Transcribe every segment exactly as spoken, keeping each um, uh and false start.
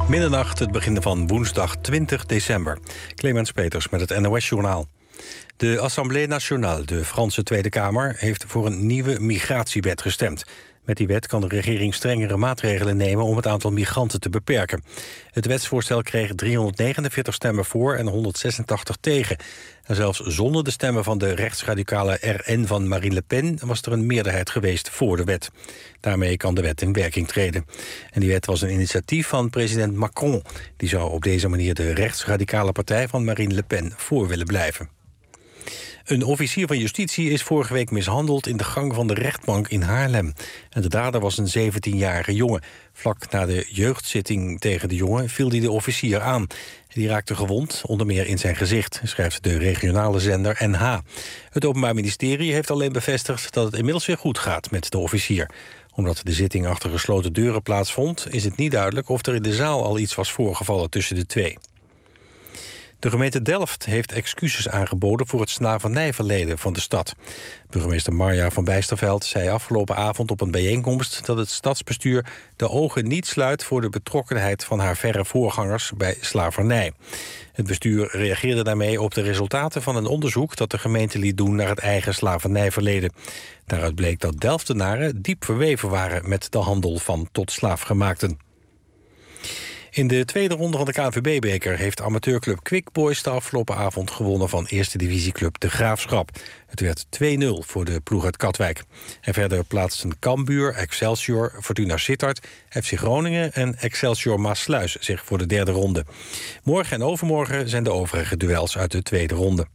Middernacht, het begin van woensdag twintig december. Clemens Peters met het N O S-journaal. De Assemblée Nationale, de Franse Tweede Kamer, heeft voor een nieuwe migratiewet gestemd. Met die wet kan de regering strengere maatregelen nemen om het aantal migranten te beperken. Het wetsvoorstel kreeg driehonderdnegenenveertig stemmen voor en honderdzesentachtig tegen. En zelfs zonder de stemmen van de rechtsradicale R N van Marine Le Pen was er een meerderheid geweest voor de wet. Daarmee kan de wet in werking treden. En die wet was een initiatief van president Macron. Die zou op deze manier de rechtsradicale partij van Marine Le Pen voor willen blijven. Een officier van justitie is vorige week mishandeld in de gang van de rechtbank in Haarlem. En de dader was een zeventienjarige jongen. Vlak na de jeugdzitting tegen de jongen viel hij de officier aan. Die raakte gewond, onder meer in zijn gezicht, schrijft de regionale zender N H. Het Openbaar Ministerie heeft alleen bevestigd dat het inmiddels weer goed gaat met de officier. Omdat de zitting achter gesloten deuren plaatsvond, is het niet duidelijk of er in de zaal al iets was voorgevallen tussen de twee. De gemeente Delft heeft excuses aangeboden voor het slavernijverleden van de stad. Burgemeester Marja van Bijsterveld zei afgelopen avond op een bijeenkomst dat het stadsbestuur de ogen niet sluit voor de betrokkenheid van haar verre voorgangers bij slavernij. Het bestuur reageerde daarmee op de resultaten van een onderzoek dat de gemeente liet doen naar het eigen slavernijverleden. Daaruit bleek dat Delftenaren diep verweven waren met de handel van tot slaafgemaakten. In de tweede ronde van de K N V B-beker heeft amateurclub Quick Boys de afgelopen avond gewonnen van eerste divisieclub De Graafschap. Het werd twee nul voor de ploeg uit Katwijk. En verder plaatsten Cambuur, Excelsior, Fortuna Sittard, F C Groningen en Excelsior Maassluis zich voor de derde ronde. Morgen en overmorgen zijn de overige duels uit de tweede ronde.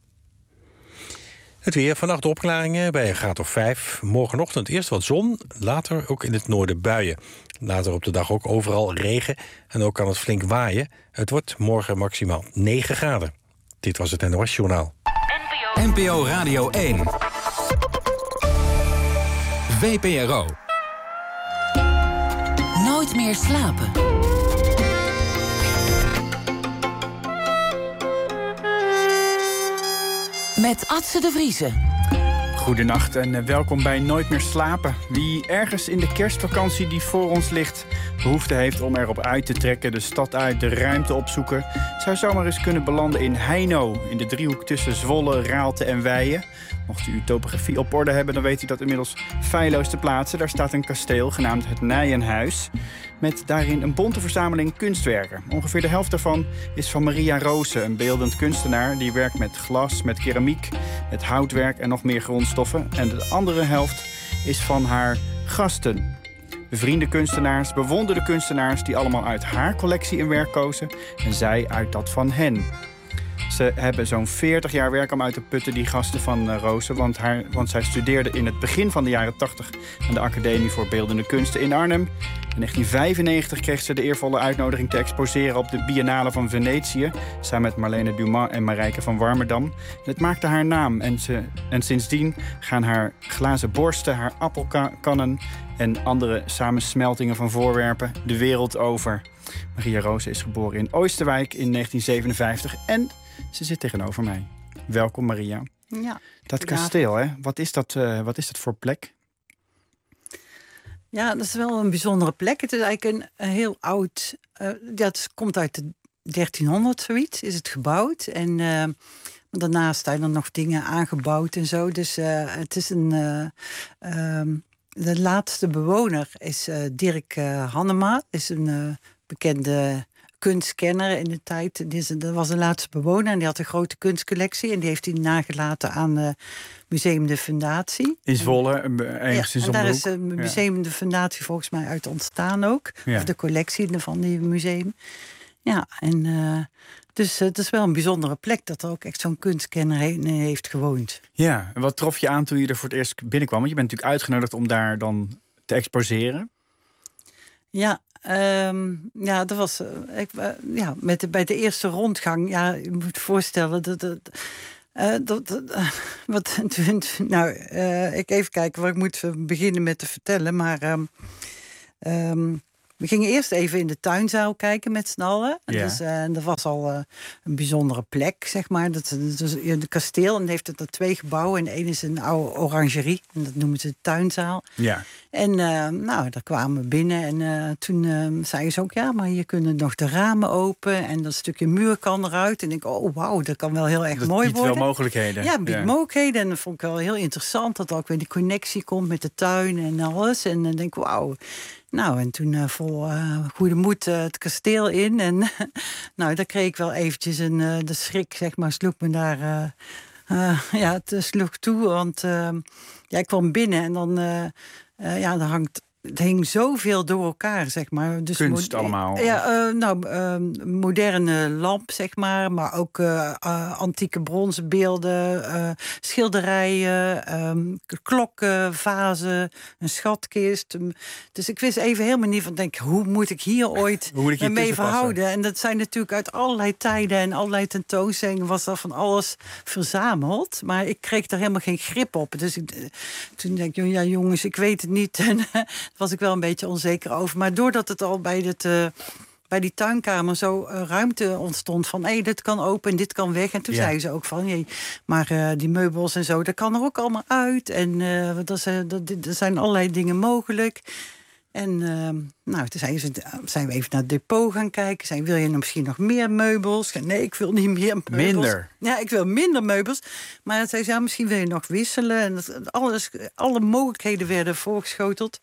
Het weer, vannacht opklaringen bij een graad of vijf. Morgenochtend eerst wat zon, later ook in het noorden buien. Later op de dag ook overal regen en ook kan het flink waaien. Het wordt morgen maximaal negen graden. Dit was het N O S-journaal. N P O Radio één. V P R O. Nooit meer slapen. Met Adse de Vriese. Goedenacht en welkom bij Nooit meer slapen. Wie ergens in de kerstvakantie die voor ons ligt behoefte heeft om erop uit te trekken, de stad uit, de ruimte opzoeken, zou zomaar eens kunnen belanden in Heino, in de driehoek tussen Zwolle, Raalte en Weijen. Mocht u uw topografie op orde hebben, dan weet u dat inmiddels feilloos te plaatsen. Daar staat een kasteel genaamd het Nijenhuis, met daarin een bonte verzameling kunstwerken. Ongeveer de helft daarvan is van Maria Roose, een beeldend kunstenaar die werkt met glas, met keramiek, met houtwerk en nog meer grondstoffen. En de andere helft is van haar gasten. Bevriende kunstenaars, bewonderde kunstenaars die allemaal uit haar collectie een werk kozen en zij uit dat van hen. Ze hebben zo'n veertig jaar werk om uit te putten, die gasten van uh, Roose. Want, haar, want zij studeerde in het begin van de jaren tachtig aan de Academie voor Beeldende Kunsten in Arnhem. In negentien vijfennegentig kreeg ze de eervolle uitnodiging te exposeren op de Biennale van Venetië, samen met Marlene Dumas en Marijke van Warmerdam. Het maakte haar naam en, ze, en sindsdien gaan haar glazen borsten, haar appelkannen en andere samensmeltingen van voorwerpen de wereld over. Maria Roose is geboren in Oosterwijk in negentien zevenenvijftig en ze zit tegenover mij. Welkom, Maria. Ja, dat kasteel, hè? Wat is dat, uh, wat is dat voor plek? Ja, dat is wel een bijzondere plek. Het is eigenlijk een, een heel oud... Uh, ja, het komt uit de dertienhonderd, zoiets, is het gebouwd. En uh, daarnaast zijn er nog dingen aangebouwd en zo. Dus uh, het is een... Uh, um, de laatste bewoner is uh, Dirk uh, Hannema. Is een uh, bekende kunstkenner in de tijd. Dat was de laatste bewoner en die had een grote kunstcollectie. En die heeft hij nagelaten aan uh, Museum de Fundatie. In Zwolle, ergens in ja, en daar is een Museum ja. de Fundatie volgens mij uit ontstaan ook. Ja. Of de collectie van die museum. Ja, en uh, dus uh, het is wel een bijzondere plek dat er ook echt zo'n kunstkenner he- heeft gewoond. Ja, en wat trof je aan toen je er voor het eerst binnenkwam? Want je bent natuurlijk uitgenodigd om daar dan te exposeren. Ja, um, ja, dat was uh, ik, uh, ja, met de, bij de eerste rondgang. Ja, je moet je voorstellen dat. dat Uh, dat, dat, uh, wat, nou, uh, ik even kijken waar ik moet beginnen met te vertellen. Maar um, um, we gingen eerst even in de tuinzaal kijken met z'n allen. Ja. Dus, uh, dat was al uh, een bijzondere plek, zeg maar. Dat, dat is een kasteel en heeft het er twee gebouwen. En de ene is een oude orangerie. En dat noemen ze de tuinzaal. Ja. En uh, nou, daar kwamen we binnen. En uh, toen uh, zeiden ze ook, ja, maar hier kunnen nog de ramen open. En dat stukje muur kan eruit. En ik, oh wauw, dat kan wel heel erg dat mooi biedt worden. wel mogelijkheden. Ja, biedt ja. mogelijkheden. En dat vond ik wel heel interessant. Dat er ook weer die connectie komt met de tuin en alles. En dan denk ik, wauw. Nou, en toen uh, vol uh, goede moed uh, het kasteel in. En nou, daar kreeg ik wel eventjes een, uh, de schrik, zeg maar, sloeg me daar... Uh, uh, ja, het sloeg toe, want uh, ja, ik kwam binnen en dan... Uh, uh, ja, dan hangt... Het hing zoveel door elkaar, zeg maar. Dus kunst allemaal? Ja, uh, nou, uh, moderne lamp, zeg maar. Maar ook uh, uh, antieke bronzen beelden, uh, schilderijen, um, klokken, vazen, een schatkist. Dus ik wist even helemaal niet van, denk, hoe moet ik hier ooit hoe moet ik hier mee verhouden? En dat zijn natuurlijk uit allerlei tijden en allerlei tentoonstellingen was er van alles verzameld. Maar ik kreeg daar helemaal geen grip op. Dus ik, toen denk ik, ja jongens, ik weet het niet. En was ik wel een beetje onzeker over. Maar doordat het al bij, dit, uh, bij die tuinkamer zo uh, ruimte ontstond... van hé, hey, dit kan open en dit kan weg. En toen ja. zeiden ze ook van... Hey, maar uh, die meubels en zo, dat kan er ook allemaal uit. En uh, dat is, uh, dat, er zijn allerlei dingen mogelijk. En uh, nou, toen zijn, ze, zijn we even naar het depot gaan kijken. Zijn, wil je nou misschien nog meer meubels? Nee, ik wil niet meer meubels. Minder? Ja, ik wil minder meubels. Maar zei ze, ja, misschien wil je nog wisselen. En dat, alles, alle mogelijkheden werden voorgeschoteld.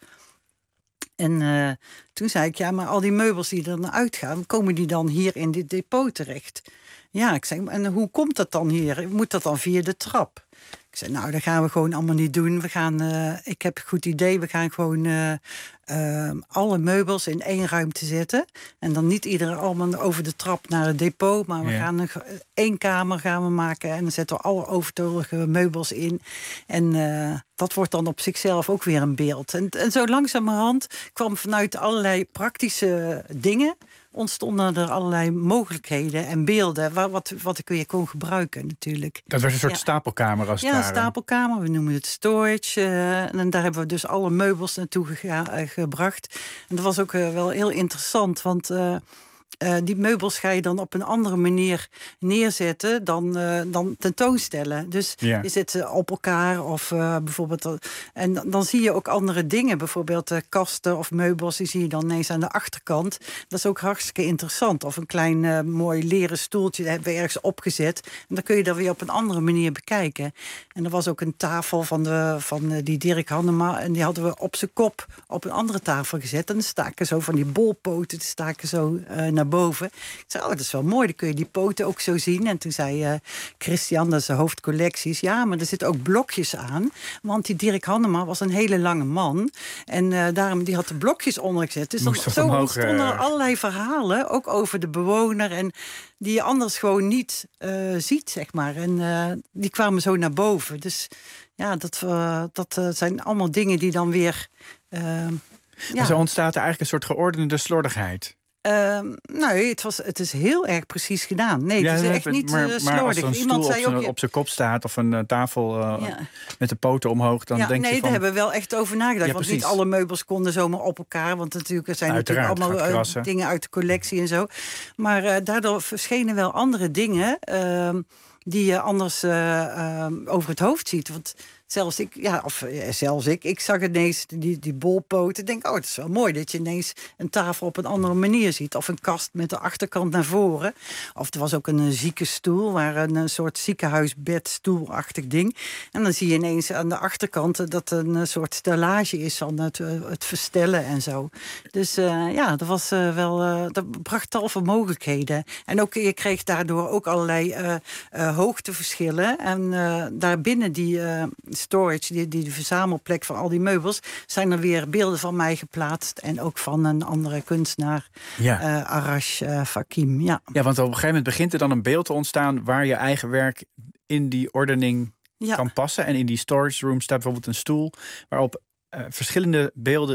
En uh, toen zei ik, ja, maar al die meubels die er naar uitgaan... komen die dan hier in dit depot terecht? Ja, ik zei, en hoe komt dat dan hier? Moet dat dan via de trap? Ik zei, nou, dat gaan we gewoon allemaal niet doen. We gaan, uh, ik heb een goed idee, we gaan gewoon uh, uh, alle meubels in één ruimte zetten. En dan niet iedereen allemaal over de trap naar het depot. Maar we ja. gaan een, één kamer gaan we maken en dan zetten we alle overtollige meubels in. En uh, dat wordt dan op zichzelf ook weer een beeld. En, en zo langzamerhand kwam vanuit allerlei praktische dingen... ontstonden er allerlei mogelijkheden en beelden... Wat, wat, wat ik weer kon gebruiken natuurlijk. Dat werd een soort ja. stapelkamer als het ja, ware. Ja, stapelkamer. We noemen het storage. Uh, en daar hebben we dus alle meubels naartoe gega- uh, gebracht. En dat was ook uh, wel heel interessant, want... Uh, Uh, die meubels ga je dan op een andere manier neerzetten dan, uh, dan tentoonstellen. Dus ja. je zet ze op elkaar of uh, bijvoorbeeld... Uh, en dan, dan zie je ook andere dingen. Bijvoorbeeld uh, kasten of meubels, die zie je dan ineens aan de achterkant. Dat is ook hartstikke interessant. Of een klein uh, mooi leren stoeltje, dat hebben we ergens opgezet. En dan kun je dat weer op een andere manier bekijken. En er was ook een tafel van, de, van uh, die Dirk Hannema. En die hadden we op zijn kop op een andere tafel gezet. En dan staken zo van die bolpoten, die staken zo uh, naar boven. Ik zei, oh, dat is wel mooi, dan kun je die poten ook zo zien. En toen zei uh, Christian, dat is de hoofdcollecties... ja, maar er zitten ook blokjes aan. Want die Dirk Hannema was een hele lange man. En uh, daarom, die had de blokjes ondergezet. Dus dan, zo omhoog, ontstonden er allerlei verhalen, ook over de bewoner... en die je anders gewoon niet uh, ziet, zeg maar. En uh, die kwamen zo naar boven. Dus ja, dat, uh, dat uh, zijn allemaal dingen die dan weer... Uh, ja. Zo ontstaat er eigenlijk een soort geordende slordigheid. Uh, nee, het, was, het is heel erg precies gedaan. Nee, ja, het is echt maar, niet maar, uh, slordig. Maar als er een Iemand stoel zei op, ook, zijn, op zijn kop staat... of een uh, tafel uh, ja. met de poten omhoog, dan ja, denk nee, je van... daar hebben we wel echt over nagedacht. Ja, want precies. niet alle meubels konden zomaar op elkaar. Want natuurlijk, er zijn Uiteraard, natuurlijk allemaal uh, dingen uit de collectie en zo. Maar uh, daardoor verschenen wel andere dingen... Uh, die je anders uh, uh, over het hoofd ziet. Want zelfs ik, ja, of ja, zelfs ik, ik zag ineens die, die bolpoten. Ik denk, oh, het is wel mooi dat je ineens een tafel op een andere manier ziet. Of een kast met de achterkant naar voren. Of er was ook een, een ziekenstoel, waar een, een soort ziekenhuisbedstoelachtig ding. En dan zie je ineens aan de achterkant dat een, een soort stellage is van het, het verstellen en zo. Dus uh, ja, dat was uh, wel, uh, dat bracht tal van mogelijkheden. En ook, je kreeg daardoor ook allerlei uh, uh, hoogteverschillen. En uh, daarbinnen die uh, storage, die, die de verzamelplek van al die meubels, zijn er weer beelden van mij geplaatst. En ook van een andere kunstenaar, ja. uh, Arash uh, Fakim. Ja. ja, want op een gegeven moment begint er dan een beeld te ontstaan waar je eigen werk in die ordening ja. kan passen. En in die storage room staat bijvoorbeeld een stoel waarop uh, verschillende beelden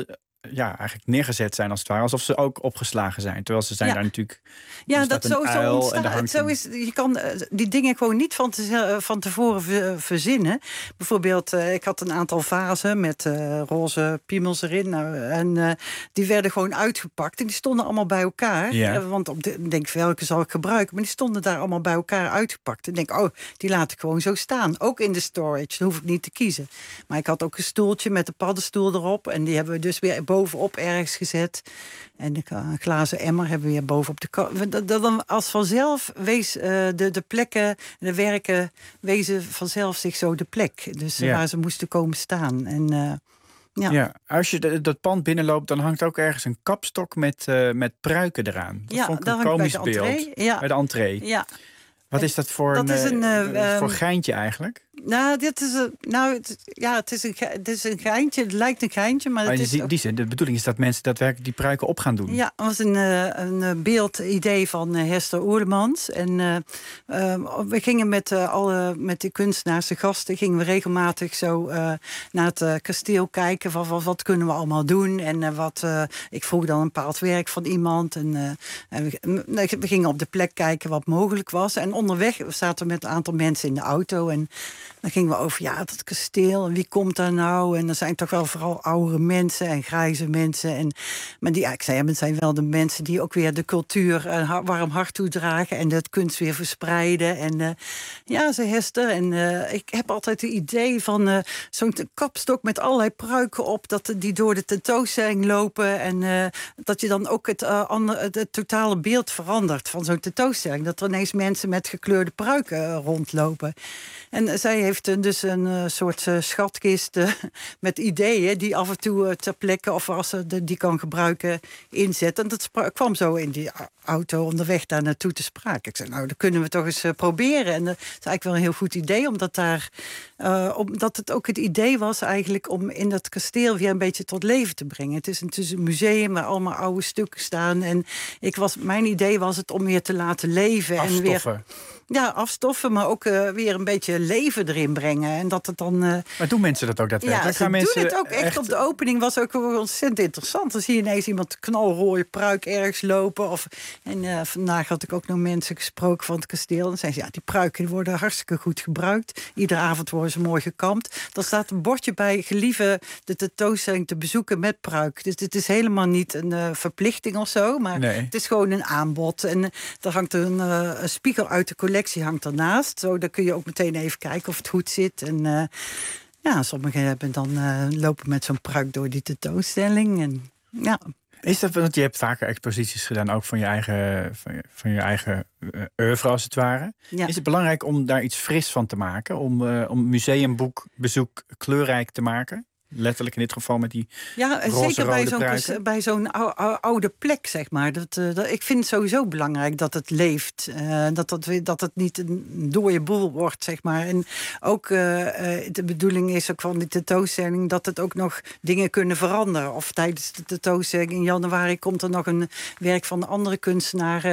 ja, eigenlijk neergezet zijn als het ware. Alsof ze ook opgeslagen zijn. Terwijl ze zijn Ja. daar natuurlijk... Ja, er dat staat een sowieso uil en ontstaan. daar hangt Zo een- is, je kan eh, die dingen gewoon niet van, te, van tevoren ver- verzinnen. Bijvoorbeeld, eh, ik had een aantal vazen met eh, roze piemels erin. Nou, en eh, die werden gewoon uitgepakt. En die stonden allemaal bij elkaar. Ja. Eh, want op de, ik denk, welke zal ik gebruiken? Maar die stonden daar allemaal bij elkaar uitgepakt. En ik denk, oh, die laat ik gewoon zo staan. Ook in de storage, dan hoef ik niet te kiezen. Maar ik had ook een stoeltje met een paddenstoel erop. En die hebben we dus weer bovenop ergens gezet. En de uh, glazen emmer hebben we weer bovenop de kast. Dat, dat dan als vanzelf wees uh, de, de plekken, de werken, wezen vanzelf zich zo de plek. Dus uh, Ja. waar ze moesten komen staan. En uh, ja. Ja, als je de- dat pand binnenloopt, dan hangt ook ergens een kapstok met, uh, met pruiken eraan. Dat Ja, vond ik daar een hangt bij komisch de beeld. entree. Ja. Bij de entree. Ja. Wat is dat voor Dat een, is een, uh, uh, voor um, geintje eigenlijk? Nou, dit is een, nou, het, ja, het is een, ge- het is een geintje. Het lijkt een geintje, maar Maar het in is die, ook- die zin, de bedoeling is dat mensen daadwerkelijk die pruiken op gaan doen. Ja, het was een, uh, een uh, beeldidee van uh, Hester Oerlemans. En uh, uh, we gingen met uh, alle met de kunstenaars, de gasten, gingen we regelmatig zo uh, naar het uh, kasteel kijken van, van wat kunnen we allemaal doen. En uh, wat uh, ik vroeg dan een bepaald werk van iemand. En, uh, en we, we gingen op de plek kijken wat mogelijk was. En onderweg zaten we met een aantal mensen in de auto. En dan gingen we over, ja, dat kasteel. En wie komt daar nou? En er zijn toch wel vooral oudere mensen en grijze mensen. En, maar die, ja, ik zei, ja, het zijn wel de mensen die ook weer de cultuur een ha- warm hart toedragen. En dat kunst weer verspreiden. En uh, ja, zei Hester. En uh, ik heb altijd het idee van uh, zo'n t- kapstok met allerlei pruiken op. Dat die door de tentoonstelling lopen. En uh, dat je dan ook het, uh, ander, het, het totale beeld verandert van zo'n tentoonstelling. Dat er ineens mensen met gekleurde pruiken uh, rondlopen. En uh, zij heeft uh, dus een uh, soort uh, schatkist uh, met ideeën die af en toe uh, ter plekke, of als ze de, die kan gebruiken, inzet. En dat spra- kwam zo in die auto onderweg daar naartoe te sprake. Ik zei, nou, dat kunnen we toch eens uh, proberen. En uh, dat is eigenlijk wel een heel goed idee, omdat daar, uh, omdat het ook het idee was eigenlijk om in dat kasteel weer een beetje tot leven te brengen. Het is een, het is een museum waar allemaal oude stukken staan. En ik was, mijn idee was het om weer te laten leven. Afstoffen. En weer, ja, afstoffen, maar ook uh, weer een beetje leven erin brengen. En dat het dan... Uh, Maar doen mensen dat ook ja, daadwerkelijk? ze Gaan doen mensen het ook echt, op de opening. Was ook ontzettend interessant. Dan zie je ineens iemand knalrooie pruik ergens lopen. Of, en uh, vandaag had ik ook nog mensen gesproken van het kasteel. En dan zeiden ze, ja, die pruiken die worden hartstikke goed gebruikt. Iedere avond worden ze mooi gekamd. Dan staat een bordje bij, gelieve de tentoonstelling te bezoeken met pruik. Dus het is helemaal niet een uh, verplichting of zo. Maar Nee. het is gewoon een aanbod. En uh, er hangt een, uh, een spiegel uit de collectie hangt ernaast. Zo, dan kun je ook meteen even kijken of het goed zit. En uh, ja, sommigen hebben dan uh, lopen met zo'n pruik door die tentoonstelling. En ja. Is dat, want je hebt vaker exposities gedaan, ook van je eigen, van je, van je eigen uh, oeuvre als het ware. Ja. Is het belangrijk om daar iets fris van te maken? Om, uh, om museumboekbezoek kleurrijk te maken? Letterlijk in dit geval met die Ja, roze, zeker bij rode zo'n, pruiken. bij zo'n ou, ou, oude plek, zeg maar. Dat, uh, dat, ik vind het sowieso belangrijk dat het leeft. Uh, dat, dat, dat het niet een dode boel wordt, zeg maar. En ook uh, uh, de bedoeling is ook van die tentoonstelling dat het ook nog dingen kunnen veranderen. Of tijdens de tentoonstelling in januari komt er nog een werk van een andere kunstenaar.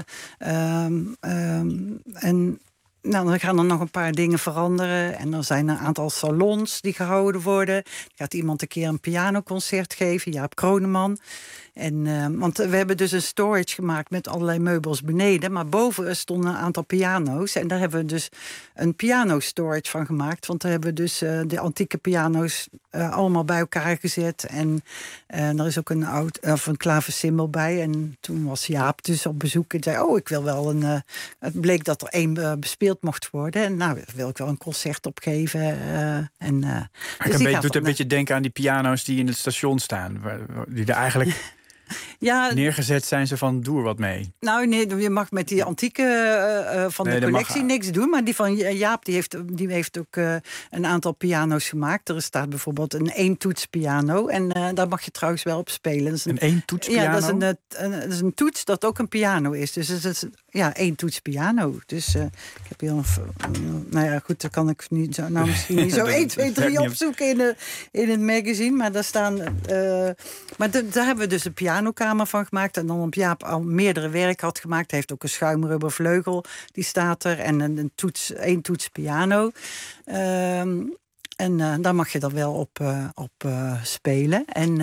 Uh, um, um, en... Nou, dan gaan er nog een paar dingen veranderen. En er zijn een aantal salons die gehouden worden. Er gaat iemand een keer een pianoconcert geven, Jaap Kroneman. En, uh, want we hebben dus een storage gemaakt met allerlei meubels beneden. Maar boven stonden een aantal piano's. En daar hebben we dus een piano-storage van gemaakt. Want daar hebben we dus uh, de antieke piano's uh, allemaal bij elkaar gezet. En uh, er is ook een, oud, of een klaversymbol bij. En toen was Jaap dus op bezoek en zei, oh, ik wil wel een... Uh, het bleek dat er één uh, bespeeld mocht worden. En nou, daar wil ik wel een concert opgeven. Uh, en, uh, dus Het beetje, doet een beetje denken aan die piano's die in het station staan. Die er eigenlijk... Ja, neergezet zijn ze van, doe er wat mee. Nou, nee, je mag met die antieke uh, van nee, de collectie mag... niks doen. Maar die van Jaap, die heeft, die heeft ook uh, een aantal piano's gemaakt. Er staat bijvoorbeeld een eentoetspiano. En uh, daar mag je trouwens wel op spelen. Dat is een, een eentoetspiano? Ja, dat is een, een, een, dat is een toets dat ook een piano is. Dus het is ja, eentoetspiano. Dus uh, ik heb hier een... Nou ja, goed, dan kan ik niet zo, nou misschien niet zo één, twee, drie opzoeken in, de, in het magazine. Maar daar staan... Uh, maar de, daar hebben we dus een pianokamer van gemaakt. En dan op Jaap al meerdere werk had gemaakt. Hij heeft ook een schuimrubber vleugel, die staat er. En een, een toets, één toets piano. Um, en uh, daar mag je dan wel op, uh, op uh, spelen. En... Uh,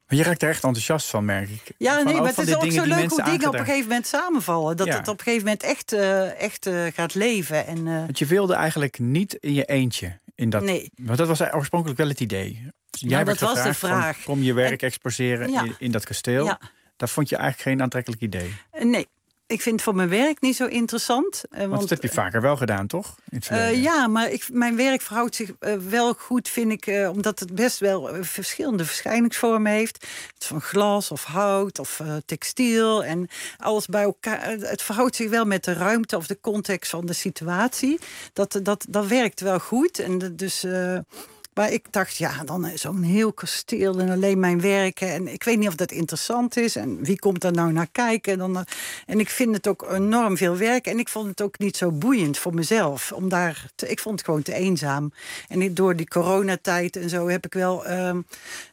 Maar je raakt er echt enthousiast van, merk ik. Ja, van, nee, maar van het is ook dingen zo die leuk mensen hoe dingen op een aangedragen- gegeven moment samenvallen. Dat Ja. het op een gegeven moment echt, uh, echt uh, gaat leven. En, uh, Want je wilde eigenlijk niet in je eentje. In dat, nee. Want dat was oorspronkelijk wel het idee. Jij Nou, werd dat was de gevraagd vraag. Van, kom je werk En, exposeren ja. in, in dat kasteel. Ja. Dat vond je eigenlijk geen aantrekkelijk idee. Uh, nee. Ik vind het voor mijn werk niet zo interessant. Uh, want, want dat heb je vaker wel gedaan, toch? In het uh, ja, maar ik, mijn werk verhoudt zich uh, wel goed, vind ik... Uh, omdat het best wel uh, verschillende verschijningsvormen heeft. Het is van glas of hout of uh, textiel en alles bij elkaar. Het verhoudt zich wel met de ruimte of de context van de situatie. Dat, dat, dat werkt wel goed. En dus... Uh, Maar ik dacht, ja, dan zo'n heel kasteel en alleen mijn werken. En ik weet niet of dat interessant is. En wie komt daar nou naar kijken? En, dan, en ik vind het ook enorm veel werk. En ik vond het ook niet zo boeiend voor mezelf. Om daar te, ik vond het gewoon te eenzaam. En door die coronatijd en zo heb ik wel... Um,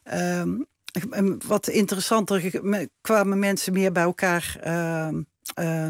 um, wat interessanter kwamen mensen meer bij elkaar... Um, Uh,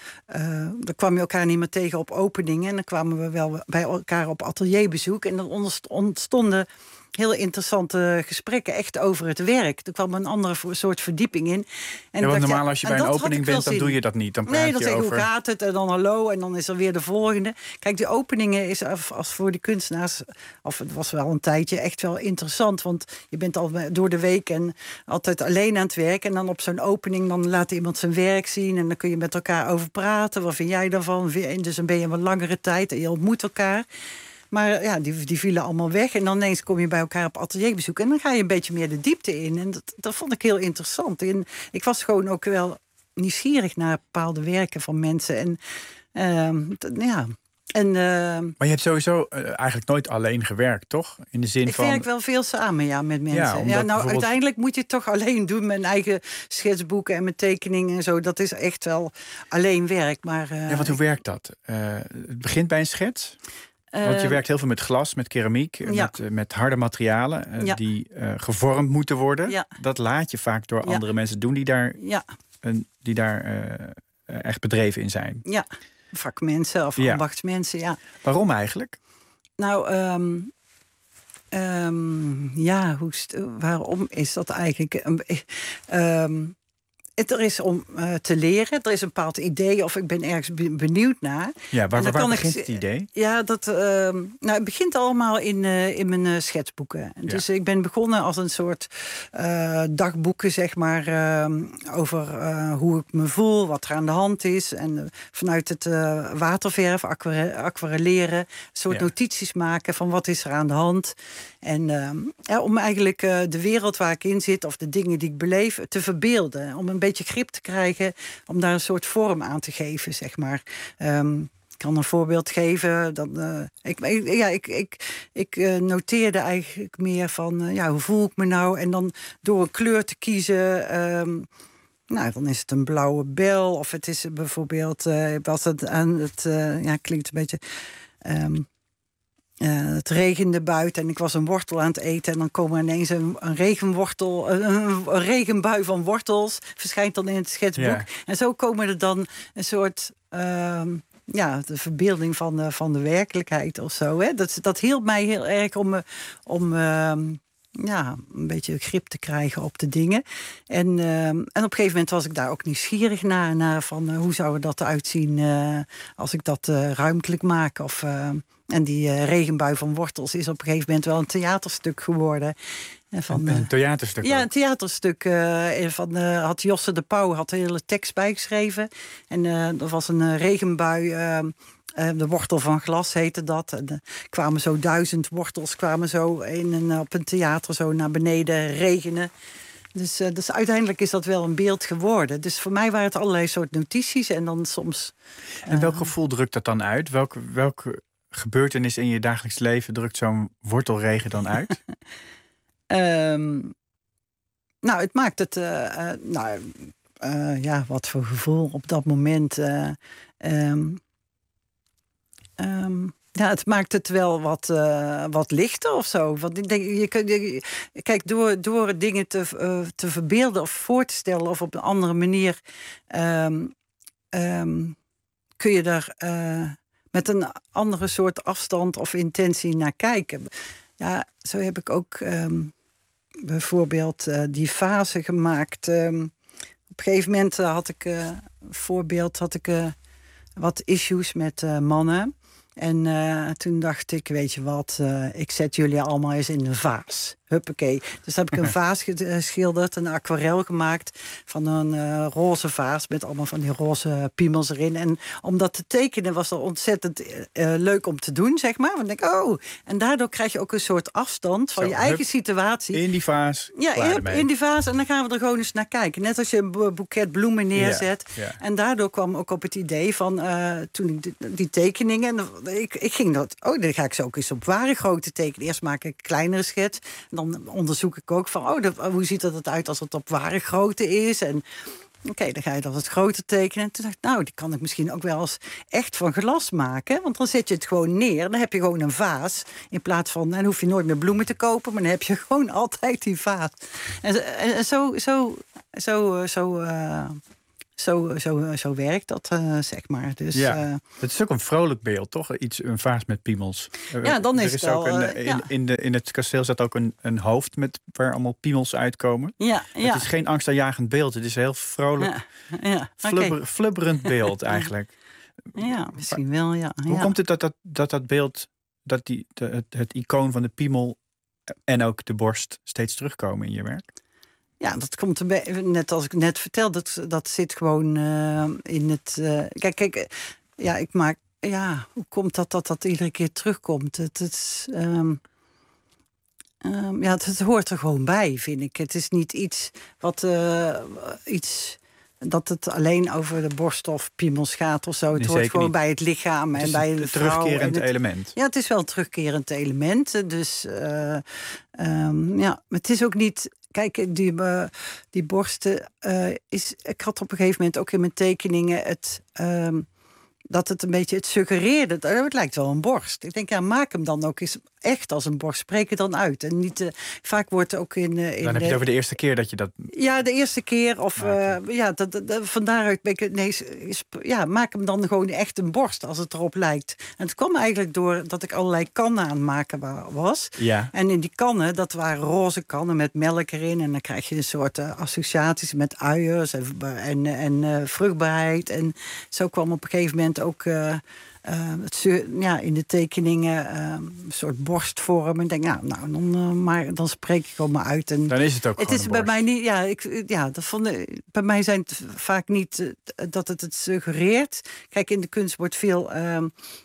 uh, dan kwam je elkaar niet meer tegen op openingen. En dan kwamen we wel bij elkaar op atelierbezoek. En dan ontstonden heel interessante gesprekken echt over het werk. Er kwam een andere soort verdieping in. En ja, want dacht, normaal ja, als je bij een opening bent, dan doe je dat niet. Dan praat nee, dan je zeg je, over... hoe gaat het? En dan hallo, en dan is er weer de volgende. Kijk, die openingen is als voor die kunstenaars... of het was wel een tijdje echt wel interessant. Want je bent al door de week en altijd alleen aan het werk. En dan op zo'n opening, dan laat iemand zijn werk zien... en dan kun je met elkaar over praten. Wat vind jij daarvan? Dus dan ben je een wat langere tijd en je ontmoet elkaar... Maar ja, die, die vielen allemaal weg. En dan ineens kom je bij elkaar op atelierbezoek. En dan ga je een beetje meer de diepte in. En dat, dat vond ik heel interessant. En ik was gewoon ook wel nieuwsgierig naar bepaalde werken van mensen. En uh, t- ja... En, uh, maar je hebt sowieso uh, eigenlijk nooit alleen gewerkt, toch? In de zin ik van... Ik werk wel veel samen, ja, met mensen. Ja, ja, nou, bijvoorbeeld... uiteindelijk moet je het toch alleen doen. Mijn eigen schetsboeken en mijn tekeningen en zo. Dat is echt wel alleen werk. Maar, uh, ja, want hoe werkt dat? Uh, het begint bij een schets... Want je werkt heel veel met glas, met keramiek, ja. met, uh, met harde materialen uh, ja. die uh, gevormd moeten worden. Ja. Dat laat je vaak door ja. andere mensen doen die daar, ja. uh, die daar uh, echt bedreven in zijn. Ja, vakmensen of ja. ambachtsmensen, ja. Waarom eigenlijk? Nou, um, um, ja, hoe, waarom is dat eigenlijk? Um, Het er is om uh, te leren. Er is een bepaald idee of ik ben ergens benieuwd naar. Ja, waar, waar, waar begint ik, het idee? Ja, dat, uh, nou, het begint allemaal in, uh, in mijn uh, schetsboeken. Ja. Dus ik ben begonnen als een soort uh, dagboeken, zeg maar, uh, over uh, hoe ik me voel, wat er aan de hand is. En uh, vanuit het uh, waterverf, aquare- aquarelleren, een soort ja. notities maken van wat is er aan de hand. En uh, ja, om eigenlijk uh, de wereld waar ik in zit of de dingen die ik beleef te verbeelden. Om een beetje grip te krijgen, om daar een soort vorm aan te geven, zeg maar. Um, ik kan een voorbeeld geven. Dan, uh, ik, ja, ik, ik, ik uh, noteerde eigenlijk meer van, uh, ja, hoe voel ik me nou? En dan door een kleur te kiezen... Um, nou, dan is het een blauwe bel. Of het is bijvoorbeeld... Uh, was het aan het... Uh, ja, klinkt een beetje... Um, Uh, het regende buiten en ik was een wortel aan het eten... en dan komen ineens een, een regenwortel, een, een regenbui van wortels... verschijnt dan in het schetsboek. Ja. En zo komen er dan een soort... Uh, ja, de verbeelding van de, van de werkelijkheid of zo. Hè? Dat, dat hielp mij heel erg om... om uh, ja, een beetje grip te krijgen op de dingen. En, uh, en op een gegeven moment was ik daar ook nieuwsgierig naar... naar van uh, hoe zou dat eruit zien uh, als ik dat uh, ruimtelijk maak... of... Uh, En die uh, regenbui van wortels is op een gegeven moment wel een theaterstuk geworden. En van, een, een theaterstuk? Ja, een theaterstuk. Uh, van, uh, had Josse de Pauw had de hele tekst bijgeschreven. En uh, er was een uh, regenbui... Uh, Uh, de wortel van glas heette dat. En er kwamen zo duizend wortels kwamen zo in een, op een theater zo naar beneden regenen. Dus, uh, dus uiteindelijk is dat wel een beeld geworden. Dus voor mij waren het allerlei soort notities. En dan soms... Uh, en welk gevoel drukt dat dan uit? Welke... welke... gebeurtenis in je dagelijks leven drukt zo'n wortelregen dan uit? um, nou, het maakt het... Uh, uh, nou, uh, ja, wat voor gevoel op dat moment... Uh, um, um, ja, het maakt het wel wat, uh, wat lichter of zo. Want ik denk, je kunt, je, kijk, door, door dingen te, uh, te verbeelden of voor te stellen... of op een andere manier... Um, um, kun je daar... Uh, met een andere soort afstand of intentie naar kijken. Ja, zo heb ik ook... Um, bijvoorbeeld uh, die fase gemaakt. Um, op een gegeven moment uh, had ik uh, een voorbeeld, had ik uh, wat issues met uh, mannen. En uh, toen dacht ik, weet je wat, uh, ik zet jullie allemaal eens in een vaas. Huppakee. Dus heb ik een vaas geschilderd, een aquarel gemaakt van een uh, roze vaas met allemaal van die roze piemels erin. En om dat te tekenen was dat ontzettend uh, leuk om te doen, zeg maar. Want ik denk, oh, en daardoor krijg je ook een soort afstand van Zo, je eigen hup, situatie. In die vaas. Ja, hup, in die vaas. En dan gaan we er gewoon eens naar kijken. Net als je een boeket bloemen neerzet. Yeah, yeah. En daardoor kwam ook op het idee van uh, toen ik die, die tekeningen. En ik, ik ging dat, oh, dan ga ik ze ook eens op ware grootte tekenen. Eerst maak ik een kleinere schets. Dan onderzoek ik ook van, oh, dat, hoe ziet dat uit als het op ware grootte is? En oké, okay, dan ga je dat het groter tekenen. En toen dacht ik, nou, die kan ik misschien ook wel eens echt van glas maken. Want dan zet je het gewoon neer. Dan heb je gewoon een vaas. In plaats van, dan hoef je nooit meer bloemen te kopen. Maar dan heb je gewoon altijd die vaas. En, en, en zo, zo, zo, zo, uh, zo, zo, zo werkt dat, uh, zeg maar. Dus, ja, uh, het is ook een vrolijk beeld, toch? Iets, een vaas met piemels. Ja, dan is, er is het wel... Ook een, uh, in, ja. in, de, in het kasteel zat ook een, een hoofd met, waar allemaal piemels uitkomen. Ja, ja. Het is geen angstaanjagend beeld. Het is een heel vrolijk, ja, ja. Flubber, Okay. flubberend beeld eigenlijk. Ja, misschien wel, ja. Hoe ja. komt het dat dat, dat, dat beeld, dat die, de, het, het icoon van de piemel en ook de borst steeds terugkomen in je werk? Ja, dat komt er bij, net als ik net vertelde, dat, dat zit gewoon uh, in het... Uh, kijk, kijk, ja, ik maak... Ja, hoe komt dat dat dat iedere keer terugkomt? Het, het, um, um, ja, het, het hoort er gewoon bij, vind ik. Het is niet iets wat... Uh, iets dat het alleen over de borst of piemels gaat of zo. Het nee, hoort gewoon niet. bij het lichaam het en bij de een vrouw. terugkerend het, element. Ja, het is wel een terugkerend element. Dus uh, um, ja, het is ook niet... Kijk, die, uh, die borsten uh, is... Ik had op een gegeven moment ook in mijn tekeningen het... Um, dat het een beetje het suggereerde. Het lijkt wel een borst. Ik denk, ja, maak hem dan ook eens echt als een borst. Spreek het dan uit. En niet, uh, vaak wordt ook in... Uh, in dan heb je het over de eerste keer dat je dat... Ja, de eerste keer. Of uh, ja, dat, dat, dat, van daaruit ben ik... Nee, ja, maak hem dan gewoon echt een borst als het erop lijkt. En het kwam eigenlijk door dat ik allerlei kannen aan het maken was. Ja. En in die kannen, dat waren roze kannen met melk erin. En dan krijg je een soort uh, associaties met uiers en, en, en uh, vruchtbaarheid. En zo kwam op een gegeven moment ook uh, uh, het, ja, in de tekeningen uh, een soort borstvorm. En ik denk, nou, nou dan, uh, maar, dan spreek ik gewoon maar uit. En dan is het ook het gewoon is een bij borst. mij niet, ja, ik, ja dat vond, bij mij zijn het vaak niet uh, dat het het suggereert. Kijk, in de kunst wordt veel... Uh,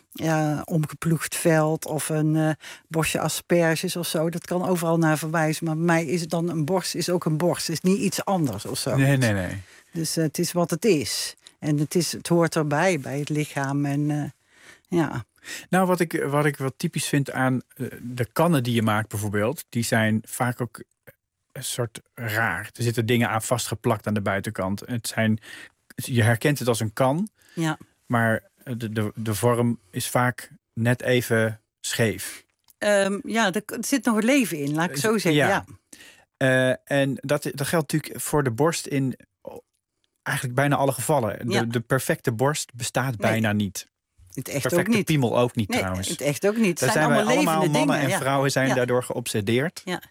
Ja, omgeploegd veld of een uh, bosje asperges of zo. Dat kan overal naar verwijzen. Maar bij mij is het dan een borst, is ook een borst. Het is niet iets anders of zo. Nee, nee, nee. Dus uh, het is wat het is. En het, is, het hoort erbij, bij het lichaam. En uh, ja... Nou, wat ik, wat ik wel typisch vind aan uh, de kannen die je maakt bijvoorbeeld... die zijn vaak ook een soort raar. Er zitten dingen aan vastgeplakt aan de buitenkant. Het zijn, je herkent het als een kan, ja. maar... De, de, de vorm is vaak net even scheef. Um, ja, er zit nog leven in, laat ik zo zeggen. Ja. ja. Uh, en dat, dat geldt natuurlijk voor de borst in eigenlijk bijna alle gevallen. De, ja. de perfecte borst bestaat nee. bijna niet. Het echt perfecte ook niet. piemel ook niet nee, trouwens. Het echt ook niet. Daar zijn, zijn allemaal wij allemaal, mannen dingen, en ja. vrouwen zijn ja. daardoor geobsedeerd. Ja.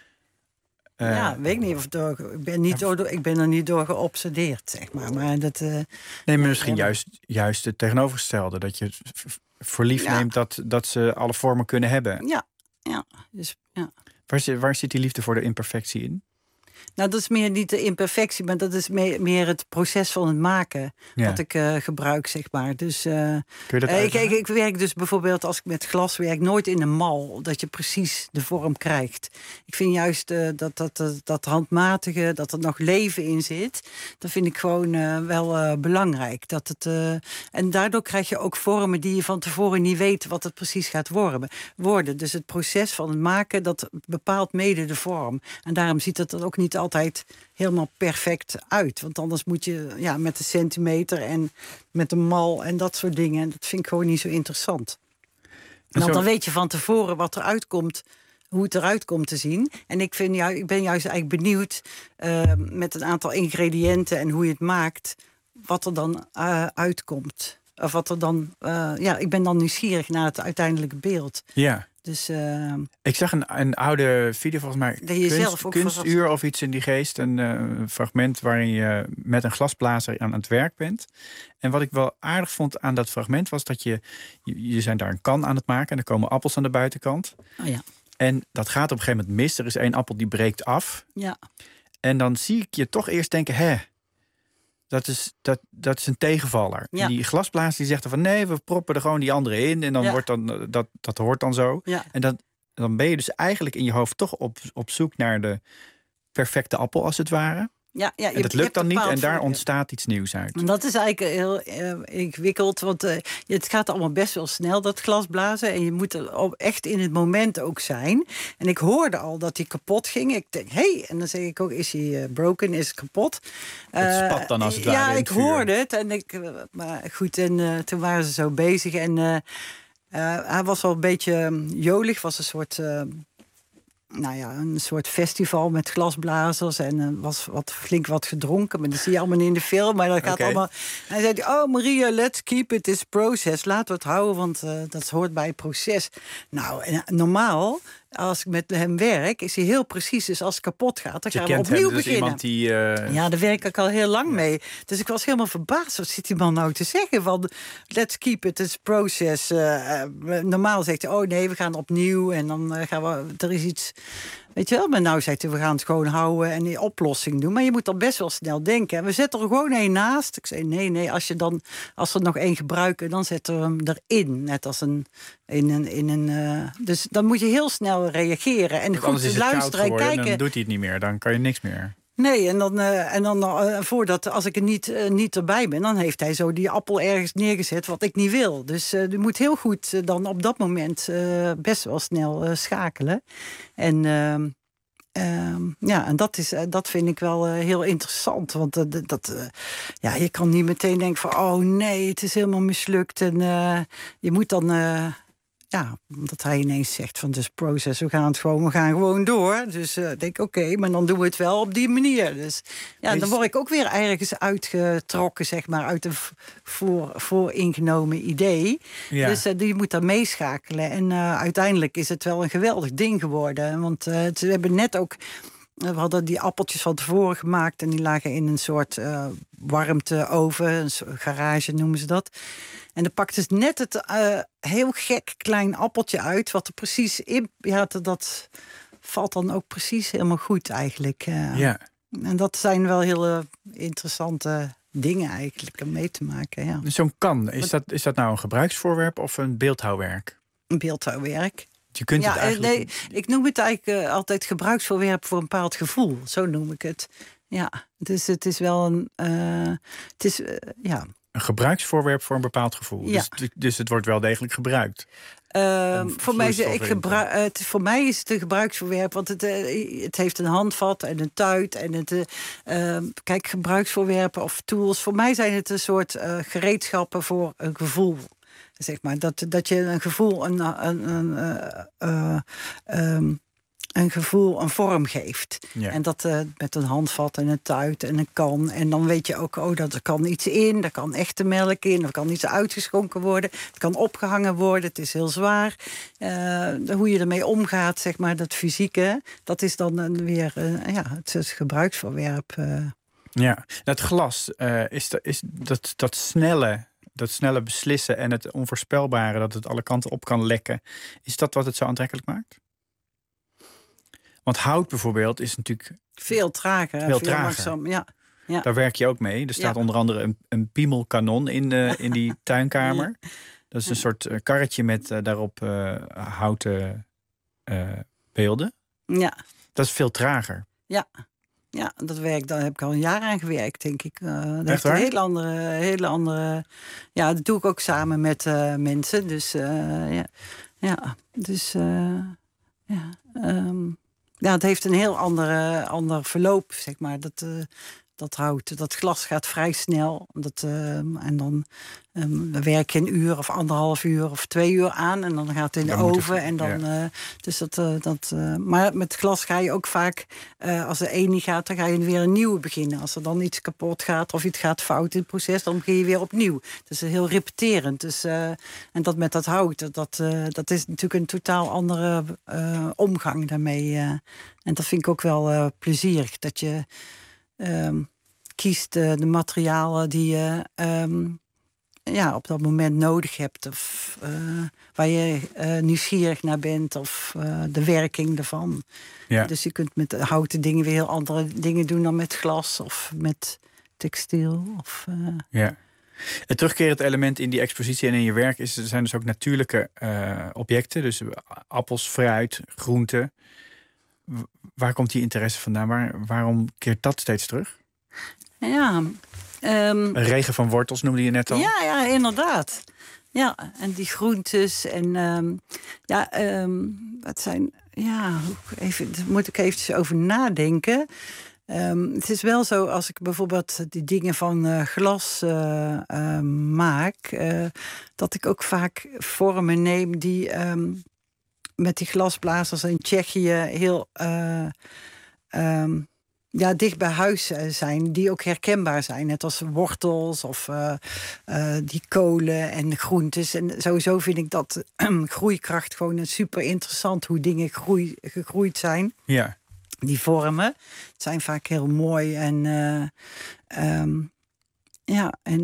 Uh, ja, weet ik niet of door, ik ben niet door, ik ben er niet door geobsedeerd, zeg maar. Maar dat. Uh, nee, maar misschien ja, juist, juist het tegenovergestelde, dat je voor lief ja. neemt dat, dat ze alle vormen kunnen hebben. Ja, ja. Dus, ja. Waar, zit, waar zit die liefde voor de imperfectie in? Nou, dat is meer niet de imperfectie, maar dat is meer, meer het proces van het maken. Ja. Wat ik uh, gebruik, zeg maar. Dus uh, Kun je dat uh, ik, ik, ik werk dus bijvoorbeeld als ik met glas werk nooit in een mal, dat je precies de vorm krijgt. Ik vind juist uh, dat, dat, dat, dat handmatige, dat er nog leven in zit, dat vind ik gewoon uh, wel uh, belangrijk. Dat het, uh, en daardoor krijg je ook vormen die je van tevoren niet weet wat het precies gaat worden. worden. Dus het proces van het maken, dat bepaalt mede de vorm. En daarom ziet het er ook niet altijd helemaal perfect uit. Want anders moet je ja, met de centimeter en met de mal en dat soort dingen. Dat vind ik gewoon niet zo interessant. Want zo... dan weet je van tevoren wat eruit komt, hoe het eruit komt te zien. En ik, vind jou, ik ben juist eigenlijk benieuwd uh, met een aantal ingrediënten en hoe je het maakt, wat er dan uh, uitkomt. Of wat er dan. Uh, ja, ik ben dan nieuwsgierig naar het uiteindelijke beeld. Ja. Dus, uh, ik zag een, een oude video, volgens mij, dat je kunst, zelf ook kunstuur verrast. Of iets in die geest. Een uh, fragment waarin je met een glasblazer aan het werk bent. En wat ik wel aardig vond aan dat fragment was dat je... Je, je zijn daar een kan aan het maken en er komen appels aan de buitenkant. Oh ja. En dat gaat op een gegeven moment mis. Er is één appel die breekt af. Ja. En dan zie ik je toch eerst denken... hè, dat is, dat, dat is een tegenvaller. Ja. En die glasblazer die zegt er van... nee, we proppen er gewoon die andere in. En dan ja. wordt dan, dat, dat hoort dan zo. Ja. En dat, dan ben je dus eigenlijk in je hoofd toch op, op zoek naar de perfecte appel, als het ware. Ja, ja, en dat lukt dan niet en daar ontstaat iets nieuws uit. En dat is eigenlijk heel uh, ingewikkeld, want uh, het gaat allemaal best wel snel, dat glasblazen. En je moet er echt in het moment ook zijn. En ik hoorde al dat hij kapot ging. Ik denk, hé, hey, en dan zeg ik ook, is hij uh, broken, is het kapot? Uh, het spat dan als het ware. Ja, in ik het vuur. hoorde het. En ik, uh, maar goed, en uh, toen waren ze zo bezig. En uh, uh, hij was wel een beetje jolig, was een soort... Uh, Nou ja, een soort festival met glasblazers en uh, was wat, flink wat gedronken. Maar dat zie je allemaal niet in de film. Maar dat gaat okay. allemaal... En hij zei, oh Maria, let's keep it this process. Laten we het houden, want uh, dat hoort bij het proces. Nou, en, uh, normaal, als ik met hem werk, is hij heel precies. Dus als het kapot gaat, dan je gaan we opnieuw hem, dus beginnen. Iemand die, uh... Ja, daar werk ik al heel lang mee. Dus ik was helemaal verbaasd. Wat zit die man nou te zeggen? Van, let's keep it this process. Uh, uh, normaal zegt hij, oh nee, we gaan opnieuw. En dan uh, gaan we, er is iets... Weet je wel, maar nou zegt hij, we gaan het gewoon houden en die oplossing doen. Maar je moet dan best wel snel denken. We zetten er gewoon één naast. Ik zei, nee, nee, als, je dan, als we er nog één gebruiken, dan zetten we hem erin. Net als een... In een, in een uh, dus dan moet je heel snel reageren. En goed is het luisteren en kijken. Dan doet hij het niet meer, dan kan je niks meer. Nee, en dan, uh, en dan uh, voordat, als ik er niet, uh, niet erbij ben, dan heeft hij zo die appel ergens neergezet wat ik niet wil. Dus uh, je moet heel goed uh, dan op dat moment uh, best wel snel uh, schakelen. En uh, uh, ja, en dat, is, uh, dat vind ik wel uh, heel interessant. Want uh, dat, uh, ja, je kan niet meteen denken van, oh nee, het is helemaal mislukt. En uh, je moet dan... Uh, Ja, omdat hij ineens zegt van dus proces, we gaan het gewoon, we gaan gewoon door. Dus uh, denk ik, oké, okay, maar dan doen we het wel op die manier. Dus ja, dan word ik ook weer ergens uitgetrokken, zeg maar, uit een voor, vooringenomen idee. Ja. Dus uh, je moet daar meeschakelen. En uh, uiteindelijk is het wel een geweldig ding geworden. Want uh, we hebben net ook... We hadden die appeltjes van tevoren gemaakt en die lagen in een soort uh, warmteoven, een soort garage noemen ze dat. En dan pakte ze net het uh, heel gek klein appeltje uit, wat er precies in... Ja, dat valt dan ook precies helemaal goed eigenlijk. Uh, ja. En dat zijn wel hele interessante dingen eigenlijk om mee te maken. Ja. Zo'n kan, is dat, is dat nou een gebruiksvoorwerp of een beeldhouwwerk? Een beeldhouwwerk. Je kunt ja, het eigenlijk... nee, ik noem het eigenlijk uh, altijd gebruiksvoorwerp voor een bepaald gevoel. Zo noem ik het. Ja, dus het is wel een... Uh, het is, uh, ja... Een gebruiksvoorwerp voor een bepaald gevoel. Ja. Dus, dus het wordt wel degelijk gebruikt. Uh, voor, mij, ik gebruik, uh, het, voor mij is het een gebruiksvoorwerp, want het, uh, het heeft een handvat en een tuit. En het, uh, uh, kijk, gebruiksvoorwerpen of tools. Voor mij zijn het een soort uh, gereedschappen voor een gevoel. Zeg maar, dat, dat je een gevoel een, een, een, uh, uh, um, een gevoel een vorm geeft. Ja. En dat uh, met een handvat en een tuit en een kan. En dan weet je ook, oh, dat er kan iets in. Er kan echte melk in. Er kan iets uitgeschonken worden. Het kan opgehangen worden. Het is heel zwaar. Uh, hoe je ermee omgaat, zeg maar, dat fysieke. Dat is dan weer uh, ja, het, het gebruiksvoorwerp. Uh. Ja, dat glas, uh, is, dat, is dat, dat snelle... Dat snelle beslissen en het onvoorspelbare, dat het alle kanten op kan lekken. Is dat wat het zo aantrekkelijk maakt? Want hout bijvoorbeeld is natuurlijk... Veel trager. Veel, veel trager. langzaam, ja. Ja. Daar werk je ook mee. Er staat ja. onder andere een, een piemelkanon in, uh, in die tuinkamer. Ja. Dat is een soort uh, karretje met uh, daarop uh, houten uh, beelden. Ja. Dat is veel trager. Ja. Ja, dat werk, daar heb ik al een jaar aan gewerkt, denk ik. Uh, dat Echt een waar? hele andere, hele andere... Ja, dat doe ik ook samen met uh, mensen. Dus uh, ja, ja, dus uh, ja, um, ja, het heeft een heel andere, ander verloop, zeg maar. Dat, uh, dat hout. Dat glas gaat vrij snel. Dat, uh, en dan um, we werken een uur of anderhalf uur of twee uur aan. En dan gaat het in de oven. En dan, ja. uh, dus dat, uh, dat, uh, maar met glas ga je ook vaak... Uh, als er één niet gaat, dan ga je weer een nieuwe beginnen. Als er dan iets kapot gaat of iets gaat fout in het proces... dan begin je weer opnieuw. Dus heel repeterend. Dus, uh, en dat met dat hout, dat, uh, dat is natuurlijk een totaal andere uh, omgang daarmee. Uh, en dat vind ik ook wel uh, plezierig. Dat je... Um, kiest uh, de materialen die je um, ja, op dat moment nodig hebt. Of uh, waar je uh, nieuwsgierig naar bent. Of uh, de werking ervan. Ja. Dus je kunt met houten dingen weer heel andere dingen doen dan met glas. Of met textiel. Of, uh... ja. Het terugkerend element in die expositie en in je werk is, zijn dus ook natuurlijke uh, objecten. Dus appels, fruit, groenten. Waar komt die interesse vandaan? Waar, waarom keert dat steeds terug? Ja, um, een regen van wortels noemde je net al. Ja, ja, inderdaad. Ja, en die groentes en um, ja, um, wat zijn, ja, even, daar moet ik eventjes over nadenken. Um, het is wel zo, als ik bijvoorbeeld die dingen van uh, glas uh, uh, maak, uh, dat ik ook vaak vormen neem die um, met die glasblazers in Tsjechië heel uh, um, ja, dicht bij huis zijn, die ook herkenbaar zijn. Net als wortels of uh, uh, die kolen en groentes. En sowieso vind ik dat uh, groeikracht gewoon super interessant, hoe dingen groei, gegroeid zijn. Ja. Die vormen zijn vaak heel mooi en uh, um, ja, en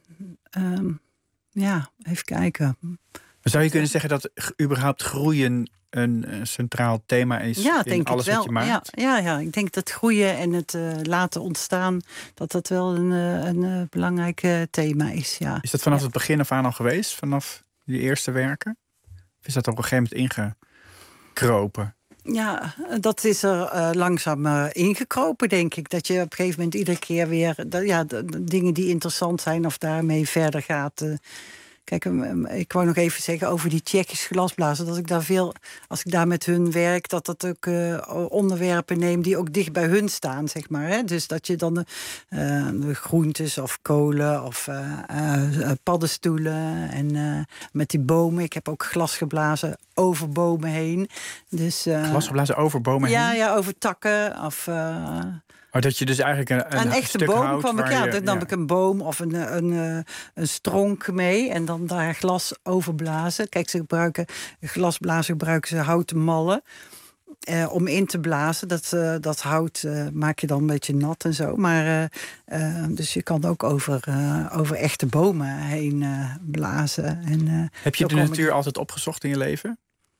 um, ja, even kijken. Zou je kunnen zeggen dat überhaupt groeien een centraal thema is ja, in denk alles ik wel. wat je maakt? Ja, ja, ja, ik denk dat groeien en het uh, laten ontstaan, dat dat wel een, een, een belangrijk uh, thema is. Ja. Is dat vanaf ja. het begin af aan al geweest? Vanaf die eerste werken? Of is dat op een gegeven moment ingekropen? Ja, dat is er uh, langzaam uh, ingekropen, denk ik. Dat je op een gegeven moment iedere keer weer de, ja, de, de dingen die interessant zijn of daarmee verder gaat. Uh, Kijk, ik wou nog even zeggen over die Tsjechische glasblazer. Dat ik daar veel, als ik daar met hun werk, dat dat ook uh, onderwerpen neem die ook dicht bij hun staan, zeg maar. Hè? Dus dat je dan de, uh, de groentes of kolen of uh, uh, paddenstoelen en uh, met die bomen. Ik heb ook glas geblazen over bomen heen. Dus, uh, glas geblazen over bomen ja, heen? Ja, over takken of... Uh, Oh, dat je dus eigenlijk een, een, een echte stuk boom hout kwam ik, waar ja, je, dan nam ja. ik een boom of een, een, een, een stronk mee en dan daar glas over blazen. Kijk, ze gebruiken glasblazen gebruiken ze houten mallen eh, om in te blazen. Dat, uh, dat hout uh, maak je dan een beetje nat en zo. Maar uh, uh, dus je kan ook over, uh, over echte bomen heen uh, blazen. En, uh, heb je de natuur ik... altijd opgezocht in je leven?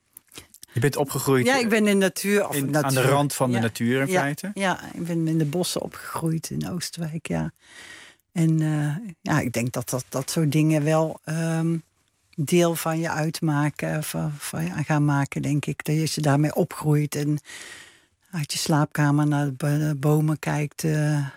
Je bent opgegroeid ja, ik ben in natuur, of in, natuur. aan de rand van ja. de natuur in ja, feite. Ja, ik ben in de bossen opgegroeid in Oostwijk, ja. En uh, ja, ik denk dat dat, dat soort dingen wel um, deel van je uitmaken, van, van je gaan maken, denk ik. Dat je daarmee opgroeit en uit je slaapkamer naar de bomen kijkt uh, uh,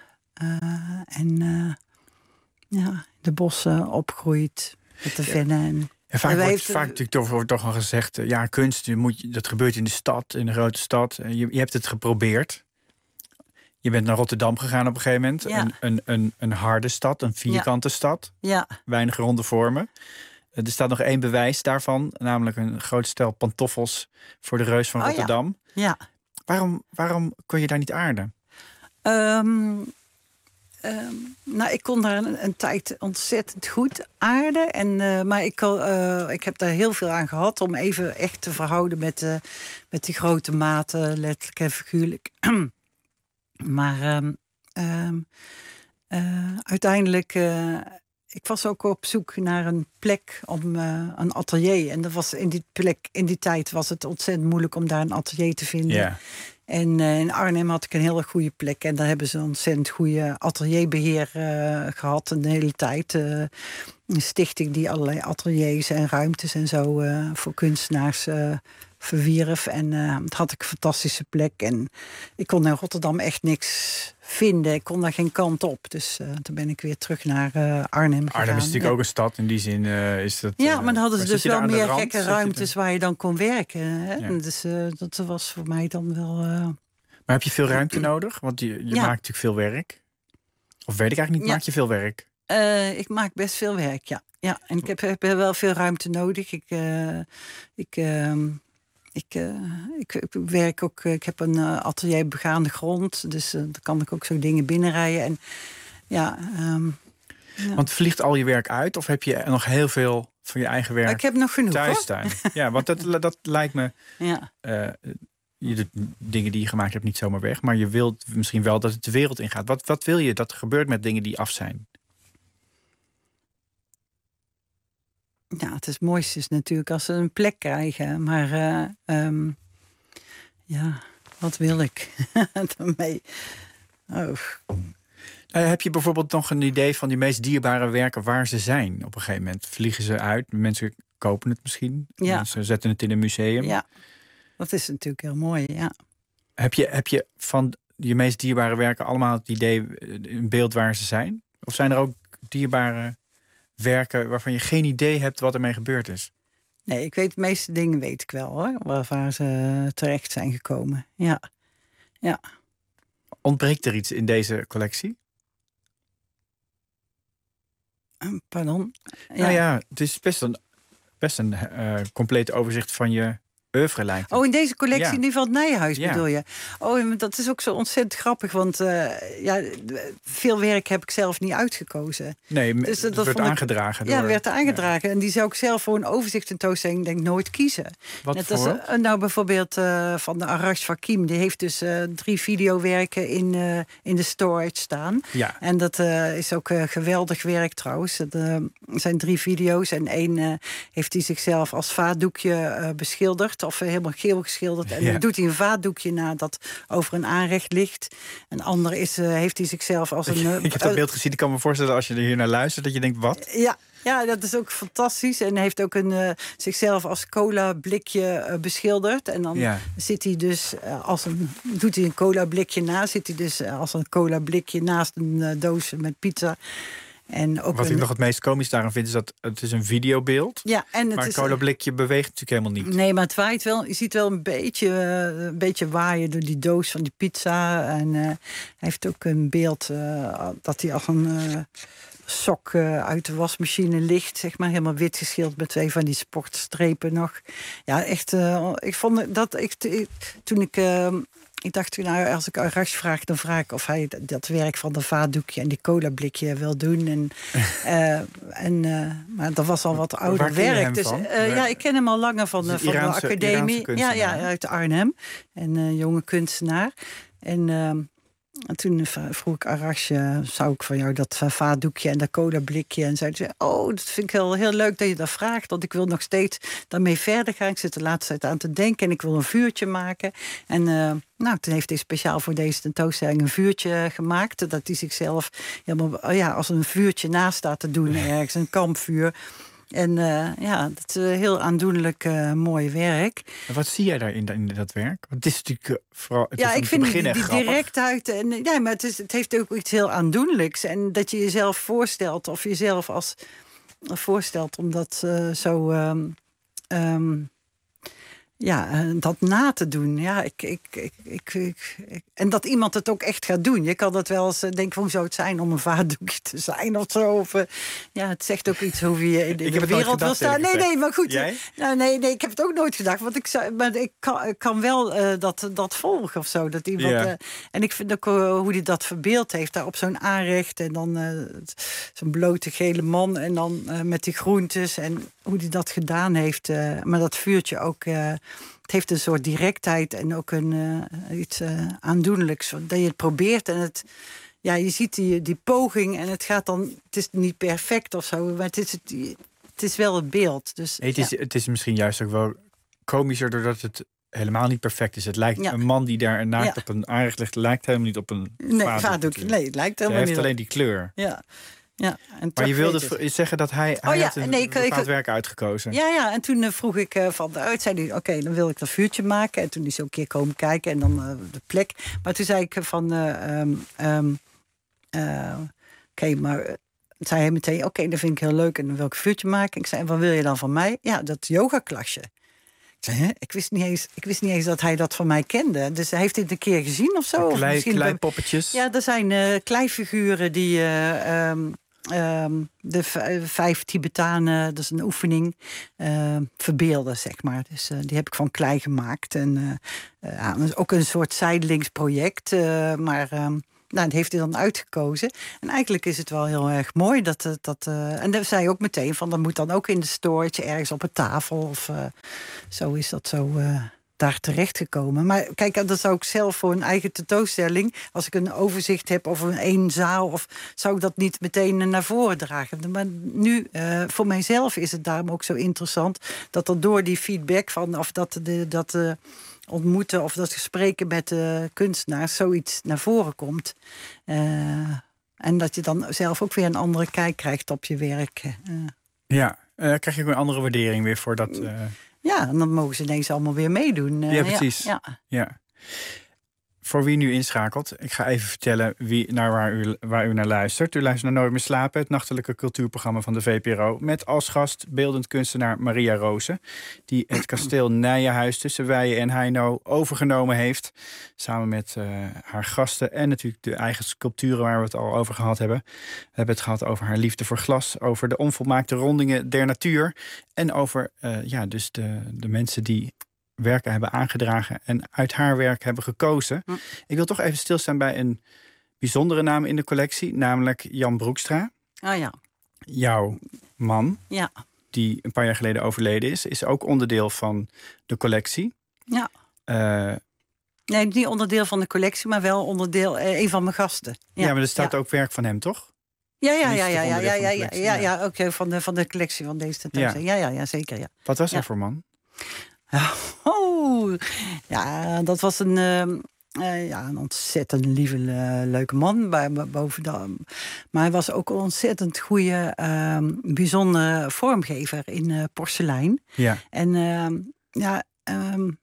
en uh, ja, de bossen opgroeit met de vennen. En, Ja, vaak wordt, vaak natuurlijk toch, wordt toch al gezegd, ja, kunst, je moet, dat gebeurt in de stad, in een grote stad. Je, je hebt het geprobeerd. Je bent naar Rotterdam gegaan op een gegeven moment. Ja. Een, een, een, een harde stad, een vierkante ja. stad. Ja. Weinig ronde vormen. Er staat nog één bewijs daarvan, namelijk een groot stel pantoffels voor de reus van Rotterdam. Oh, ja. Ja. Waarom, waarom kon je daar niet aarden? Um... Um, nou, ik kon daar een, een tijd ontzettend goed aarden. En, uh, maar ik, uh, ik heb daar heel veel aan gehad om even echt te verhouden met, uh, met die grote maten, letterlijk en figuurlijk. maar um, um, uh, uiteindelijk, uh, ik was ook op zoek naar een plek om uh, een atelier. En dat was in die plek, in die tijd was het ontzettend moeilijk om daar een atelier te vinden. Yeah. En uh, in Arnhem had ik een hele goede plek. En daar hebben ze een ontzettend goede atelierbeheer uh, gehad de hele tijd. Uh, een stichting die allerlei ateliers en ruimtes en zo uh, voor kunstenaars uh, verwierf. En uh, dat had ik een fantastische plek. En ik kon in Rotterdam echt niks vinden. Ik kon daar geen kant op. Dus uh, toen ben ik weer terug naar uh, Arnhem gegaan. Arnhem is natuurlijk ja. ook een stad. In die zin uh, is dat... Ja, maar dan hadden ze uh, dus wel meer rand, gekke ruimtes waar je dan kon werken. Hè? Ja. Dus uh, dat was voor mij dan wel... Uh... Maar heb je veel ruimte nodig? Want je, je ja. maakt natuurlijk veel werk. Of weet ik eigenlijk niet, Ja. maak je veel werk? Uh, ik maak best veel werk, ja. ja en ik heb, heb wel veel ruimte nodig. Ik, uh, ik, uh, ik, uh, ik, ik werk ook... Ik heb een uh, atelier begaande grond. Dus uh, dan kan ik ook zo dingen binnenrijden. En, ja, um, ja. Want vliegt al je werk uit? Of heb je nog heel veel van je eigen werk ik heb nog genoeg, thuis staan? Ja, want dat, dat lijkt me... Ja. Uh, je doet dingen die je gemaakt hebt niet zomaar weg. Maar je wilt misschien wel dat het de wereld ingaat. Wat, wat wil je dat er gebeurt met dingen die af zijn? Ja, het is het mooiste is natuurlijk als ze een plek krijgen. Maar uh, um, ja, wat wil ik daarmee? Oh. Uh, heb je bijvoorbeeld nog een idee van die meest dierbare werken waar ze zijn? Op een gegeven moment vliegen ze uit. Mensen kopen het misschien. Ja. Ze zetten het in een museum. Ja, dat is natuurlijk heel mooi, ja. Heb je, heb je van je meest dierbare werken allemaal het idee, een beeld waar ze zijn? Of zijn er ook dierbare werken waarvan je geen idee hebt wat ermee gebeurd is? Nee, ik weet de meeste dingen weet ik wel, hoor. Waar, waar ze terecht zijn gekomen. Ja. ja. Ontbreekt er iets in deze collectie? Pardon? Ja. Nou ja, het is best een, best een uh, compleet overzicht van je oeuvre lijkt. Oh, in deze collectie, ja. in ieder geval het Nijenhuis ja. bedoel je? Oh, dat is ook zo ontzettend grappig, want uh, ja, veel werk heb ik zelf niet uitgekozen. Nee, dus dat, dat werd aangedragen. Ik, door, ja, werd aangedragen. Ja. En die zou ik zelf voor een overzicht tentoonstelling denk nooit kiezen. Wat Net voor? Als, uh, nou, bijvoorbeeld uh, van de Arash Fakim. Die heeft dus uh, drie videowerken in, uh, in de storage staan. Ja. En dat uh, is ook uh, geweldig werk trouwens. Er uh, zijn drie video's en één uh, heeft hij zichzelf als vaatdoekje uh, beschilderd. Of uh, helemaal geel geschilderd. En ja. dan doet hij een vaatdoekje na dat over een aanrecht ligt. Een ander is, uh, heeft hij zichzelf als een... Uh, ik heb dat beeld gezien. Ik kan me voorstellen als je er hier naar luistert dat je denkt, wat? Ja, ja, dat is ook fantastisch. En hij heeft ook een, uh, zichzelf als cola blikje uh, beschilderd. En dan ja. zit hij dus uh, als een... doet hij een cola blikje na. Zit hij dus uh, als een cola blikje naast een uh, doos met pizza. En ook wat een... ik nog het meest komisch daaraan vind is dat het is een videobeeld. Ja, en het maar een is... colablikje beweegt natuurlijk helemaal niet. Nee, maar het waait wel. Je ziet wel een beetje, uh, een beetje waaien door die doos van die pizza. En uh, hij heeft ook een beeld uh, dat hij als een uh, sok uh, uit de wasmachine ligt. Zeg maar helemaal wit geschilderd met twee van die sportstrepen nog. Ja, echt. Uh, ik vond dat ik, ik toen ik. Uh, Ik dacht, nou, als ik Arash vraag, dan vraag ik of hij dat werk van de vaatdoekje en die colablikje wil doen. En, uh, en, uh, maar dat was al wat ouder Waar ken je werk. hem Dus van? uh, ja, ik ken hem al langer van, de, van Iraanse, de academie. Ja, ja, uit Arnhem. En uh, jonge kunstenaar. En, uh, en toen vroeg ik Arash, uh, zou ik van jou dat uh, vaatdoekje en dat colablikje? En zei ze, oh, dat vind ik heel, heel leuk dat je dat vraagt. Want ik wil nog steeds daarmee verder gaan. Ik zit de laatste tijd aan te denken en ik wil een vuurtje maken. En uh, nou, toen heeft hij speciaal voor deze tentoonstelling een vuurtje gemaakt. Dat hij zichzelf helemaal ja, als een vuurtje naast staat te doen ergens, een kampvuur. En uh, ja, dat is uh, heel aandoenlijk uh, mooi werk. En wat zie jij daar in, in dat werk? Want het is natuurlijk uh, vooral. Het ja, is ik vind die, die grappig. directheid. En, ja, maar het, is, het heeft ook iets heel aandoenlijks. En dat je jezelf voorstelt, of jezelf als uh, voorstelt om dat uh, zo. Um, um, Ja, dat na te doen. Ja, ik, ik, ik, ik, ik, ik, en dat iemand het ook echt gaat doen. Je kan dat wel eens denken, hoe zou het zijn om een vaatdoekje te zijn of zo. Of, uh, ja, het zegt ook iets hoe je in de, de wereld wil staan. Nee, nee, maar goed. Jij? Nou, nee, nee, ik heb het ook nooit gedacht. Want ik, zou, maar ik, kan, ik kan wel uh, dat, dat volgen of zo. Dat iemand, ja. uh, en ik vind ook uh, hoe hij dat verbeeld heeft. Daar op zo'n aanrecht. En dan uh, zo'n blote gele man. En dan uh, met die groentes. En hoe hij dat gedaan heeft. Uh, maar dat vuurtje ook. Uh, Het heeft een soort directheid en ook een, uh, iets uh, aandoenlijks. Dat je het probeert en het, ja, je ziet die, die poging en het gaat dan. Het is niet perfect of zo, maar het is, het, het is wel het beeld. Dus, nee, het, is, ja. het is misschien juist ook wel komischer doordat het helemaal niet perfect is. Het lijkt ja. een man die daar naakt ja. op een aanrecht ligt, lijkt helemaal niet op een nee, vaatdoek. Nee, het lijkt helemaal niet. Hij heeft alleen die kleur. Ja. Ja, en maar je wilde v- zeggen dat hij, hij oh, ja, had een nee, ik, bepaald ik, werk uitgekozen. Ja, ja, en toen uh, vroeg ik uh, van uit, zei hij, oké, okay, dan wil ik dat vuurtje maken. En toen is hij ook een keer komen kijken en dan uh, de plek. Maar toen zei ik van, uh, um, um, uh, oké, okay, maar uh, zei hij meteen, oké, okay, dat vind ik heel leuk en dan wil ik een vuurtje maken. Ik zei, en wat wil je dan van mij? Ja, dat yogaklasje. Hè? Ik, wist niet eens, ik wist niet eens dat hij dat van mij kende. Dus hij heeft dit een keer gezien of zo. Klei, of misschien kleipoppetjes. Ja, er zijn uh, kleifiguren die... Uh, um, um, de v- vijf Tibetanen, dat is een oefening, uh, verbeelden, zeg maar. Dus uh, die heb ik van klei gemaakt. En uh, uh, ja, dat is ook een soort zijdelings project. Uh, maar... Um, Nou, dat heeft hij dan uitgekozen. En eigenlijk is het wel heel erg mooi. Dat, dat, uh, en dan zei hij ook meteen van... dat moet dan ook in de storage ergens op een tafel. Of uh, zo is dat zo uh, daar terechtgekomen. Maar kijk, dat zou ik zelf voor een eigen tentoonstelling... als ik een overzicht heb over één zaal... Of, zou ik dat niet meteen naar voren dragen. Maar nu, uh, voor mijzelf is het daarom ook zo interessant... dat er door die feedback van... of dat de... Dat, uh, ontmoeten of dat gesprekken met de kunstenaars zoiets naar voren komt. Uh, en dat je dan zelf ook weer een andere kijk krijgt op je werk. Uh. Ja, uh, krijg je ook een andere waardering weer voor dat... Uh... Ja, en dan mogen ze ineens allemaal weer meedoen. Uh, ja, precies. Ja, ja. ja. Voor wie nu inschakelt, ik ga even vertellen wie, naar waar, u, waar u naar luistert. U luistert naar Nooit meer slapen, het nachtelijke cultuurprogramma van de V P R O... met als gast beeldend kunstenaar Maria Rozen... die het kasteel Nijenhuis tussen Weijen en Heino overgenomen heeft... samen met uh, haar gasten en natuurlijk de eigen sculpturen... waar we het al over gehad hebben. We hebben het gehad over haar liefde voor glas... over de onvolmaakte rondingen der natuur... en over uh, ja, dus de, de mensen die... werken hebben aangedragen en uit haar werk hebben gekozen. Hm. Ik wil toch even stilstaan bij een bijzondere naam in de collectie, namelijk Jan Broekstra. Oh ja. Jouw man, ja. die een paar jaar geleden overleden is, is ook onderdeel van de collectie. Ja. Uh, nee, niet onderdeel van de collectie, maar wel onderdeel, uh, een van mijn gasten. Ja, ja maar er staat ja. ook werk van hem, toch? Ja, ja, ja, ja, ja, ja, ja, ja, ja, ja, ook ja, van de van de collectie van deze tentoonstelling. Ja. ja, ja, ja, zeker. Ja. Wat was ja. er voor man? Oh, ja, dat was een, uh, uh, ja, een ontzettend lieve, uh, leuke man. Bij, boven de, maar hij was ook een ontzettend goede, uh, bijzondere vormgever in uh, porselein. Ja. En uh, ja, um,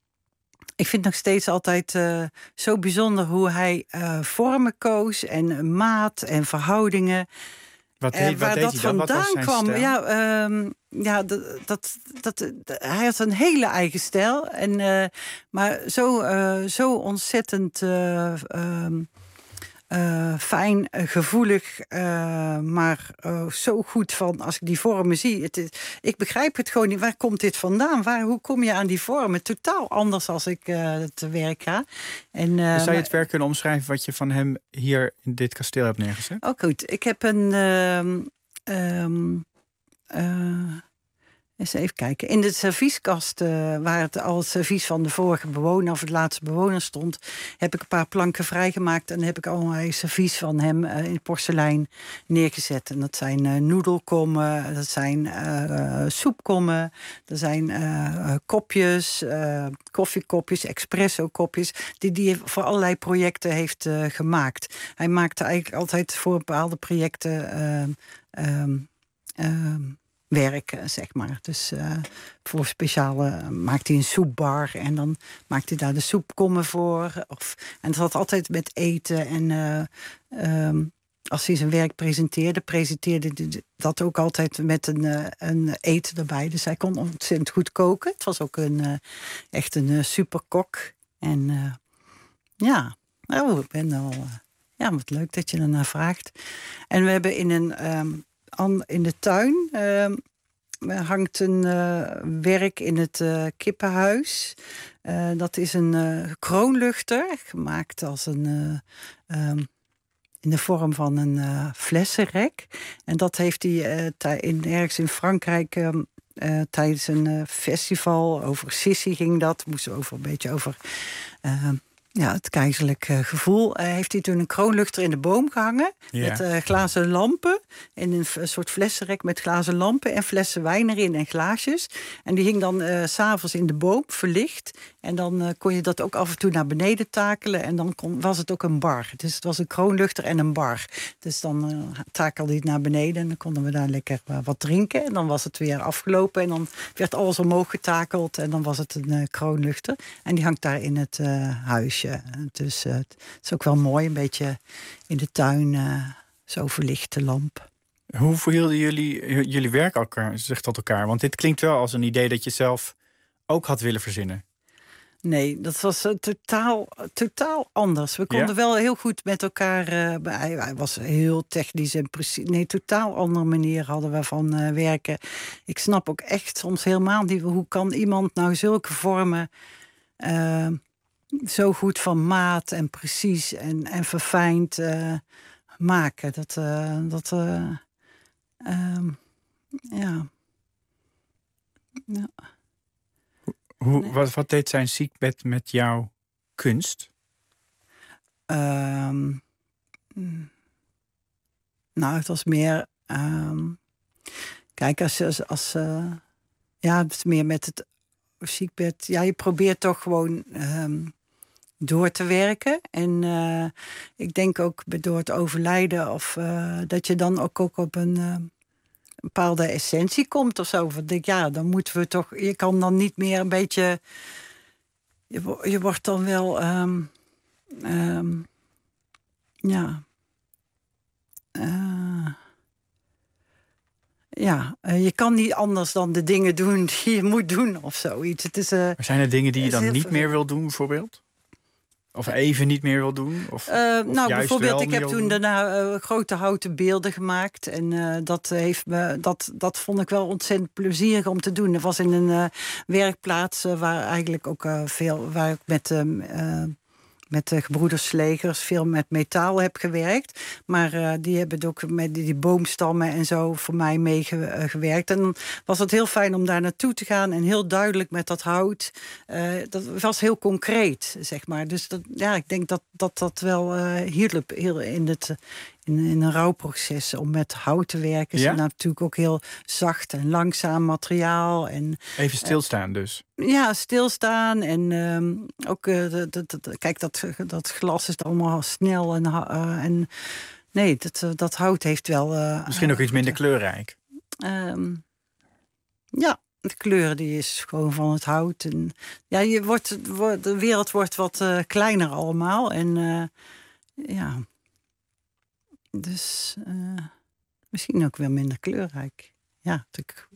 ik vind nog steeds altijd uh, zo bijzonder hoe hij uh, vormen koos en maat en verhoudingen. Wat deed, uh, waar wat dat deed hij dan? vandaan Wat was zijn kwam. stijl? Ja, um, ja dat, dat, dat, dat, hij had een hele eigen stijl. En, uh, maar zo, uh, zo ontzettend uh, um, uh, fijn, uh, gevoelig. Uh, maar uh, zo goed van, als ik die vormen zie. Het is, ik begrijp het gewoon niet. Waar komt dit vandaan? Waar, hoe kom je aan die vormen? Totaal anders als ik uh, te werk ga. En, uh, dus zou je het werk kunnen omschrijven wat je van hem hier in dit kasteel hebt neergezet? Ook oh, goed. Ik heb een... Um, um, uh, eens even kijken. In de servieskast, uh, waar het al het servies van de vorige bewoner... of het laatste bewoner stond... heb ik een paar planken vrijgemaakt... en heb ik allerlei servies van hem uh, in porselein neergezet. En dat zijn uh, noedelkommen, dat zijn uh, soepkommen... er zijn uh, uh, kopjes, uh, koffiekopjes, espresso-kopjes... die hij voor allerlei projecten heeft uh, gemaakt. Hij maakte eigenlijk altijd voor bepaalde projecten... Uh, um, um, werken, zeg maar. Dus uh, voor speciale uh, maakt hij een soepbar en dan maakt hij daar de soepkommen voor. Of, en dat had altijd met eten. En uh, um, als hij zijn werk presenteerde, presenteerde hij dat ook altijd met een, uh, een eten erbij. Dus hij kon ontzettend goed koken. Het was ook een, uh, echt een uh, superkok. En uh, ja, oh, ik ben al... Uh, ja, wat leuk dat je ernaar vraagt. En we hebben in een... Um, in de tuin uh, hangt een uh, werk in het uh, kippenhuis. Uh, dat is een uh, kroonluchter, gemaakt als een, uh, um, in de vorm van een uh, flessenrek. En dat heeft hij uh, in, ergens in Frankrijk... Uh, uh, tijdens een uh, festival, over Sissi ging dat. Moest over een beetje over... Uh, Ja, het keizerlijk uh, gevoel. Uh, heeft hij toen een kroonluchter in de boom gehangen. Ja. Met uh, glazen lampen. En een, een soort flessenrek met glazen lampen. En flessen wijn erin en glaasjes. En die hing dan uh, 's avonds in de boom, verlicht. En dan uh, kon je dat ook af en toe naar beneden takelen. En dan kon, was het ook een bar. Dus het was een kroonluchter en een bar. Dus dan uh, takelde hij het naar beneden. En dan konden we daar lekker uh, wat drinken. En dan was het weer afgelopen. En dan werd alles omhoog getakeld. En dan was het een uh, kroonluchter. En die hangt daar in het uh, huisje. Dus uh, het is ook wel mooi, een beetje in de tuin, uh, zo verlichte lamp. Hoe verhielden jullie jullie werk elkaar, zich tot elkaar? Want dit klinkt wel als een idee dat je zelf ook had willen verzinnen? Nee, dat was uh, totaal, totaal anders. We konden Ja? wel heel goed met elkaar... Uh, hij, hij was heel technisch en precies. Nee, totaal andere manier hadden we van uh, werken. Ik snap ook echt soms helemaal niet... hoe kan iemand nou zulke vormen... Uh, zo goed van maat en precies en, en verfijnd uh, maken. Dat... Uh, dat uh, um, ja... ja. Hoe, Nee. wat, wat deed zijn ziekbed met jouw kunst? Um, nou, het was meer... Um, kijk, als... als, als uh, ja, het is meer met het ziekbed... Ja, je probeert toch gewoon um, door te werken. En uh, ik denk ook door het overlijden... of uh, dat je dan ook, ook op een... Uh, een bepaalde essentie komt of zo. Ik denk, ja, dan moeten we toch... Je kan dan niet meer een beetje... Je, je wordt dan wel... Um, um, ja... Uh, ja, uh, je kan niet anders dan de dingen doen die je moet doen of zoiets. Het is, uh, maar zijn er dingen die je dan niet veel... meer wil doen, bijvoorbeeld? Of even niet meer wil doen? Of, uh, of nou, bijvoorbeeld, ik heb toen doen? daarna uh, grote houten beelden gemaakt. En uh, dat, heeft me, dat, dat vond ik wel ontzettend plezierig om te doen. Dat was in een uh, werkplaats uh, waar eigenlijk ook uh, veel... waar ik met... Uh, uh, met de gebroeders Slegers veel met metaal heb gewerkt. Maar uh, die hebben ook met die, die boomstammen en zo voor mij meegewerkt. En dan was het heel fijn om daar naartoe te gaan. En heel duidelijk met dat hout. Uh, dat was heel concreet, zeg maar. Dus dat, ja, ik denk dat dat, dat wel uh, hielp heel in het... In, in een rouwproces om met hout te werken. Ja? Is natuurlijk ook heel zacht en langzaam materiaal. En, Even stilstaan dus. uh, ja, stilstaan. En um, ook, uh, de, de, de, kijk, dat, dat glas is allemaal snel. En, uh, en nee, dat, uh, dat hout heeft wel... Uh, Misschien ook iets minder kleurrijk. Um, ja, de kleur die is gewoon van het hout. En, ja, je wordt, de wereld wordt wat uh, kleiner allemaal. En uh, ja... Dus uh, misschien ook wel minder kleurrijk. Ja, ik...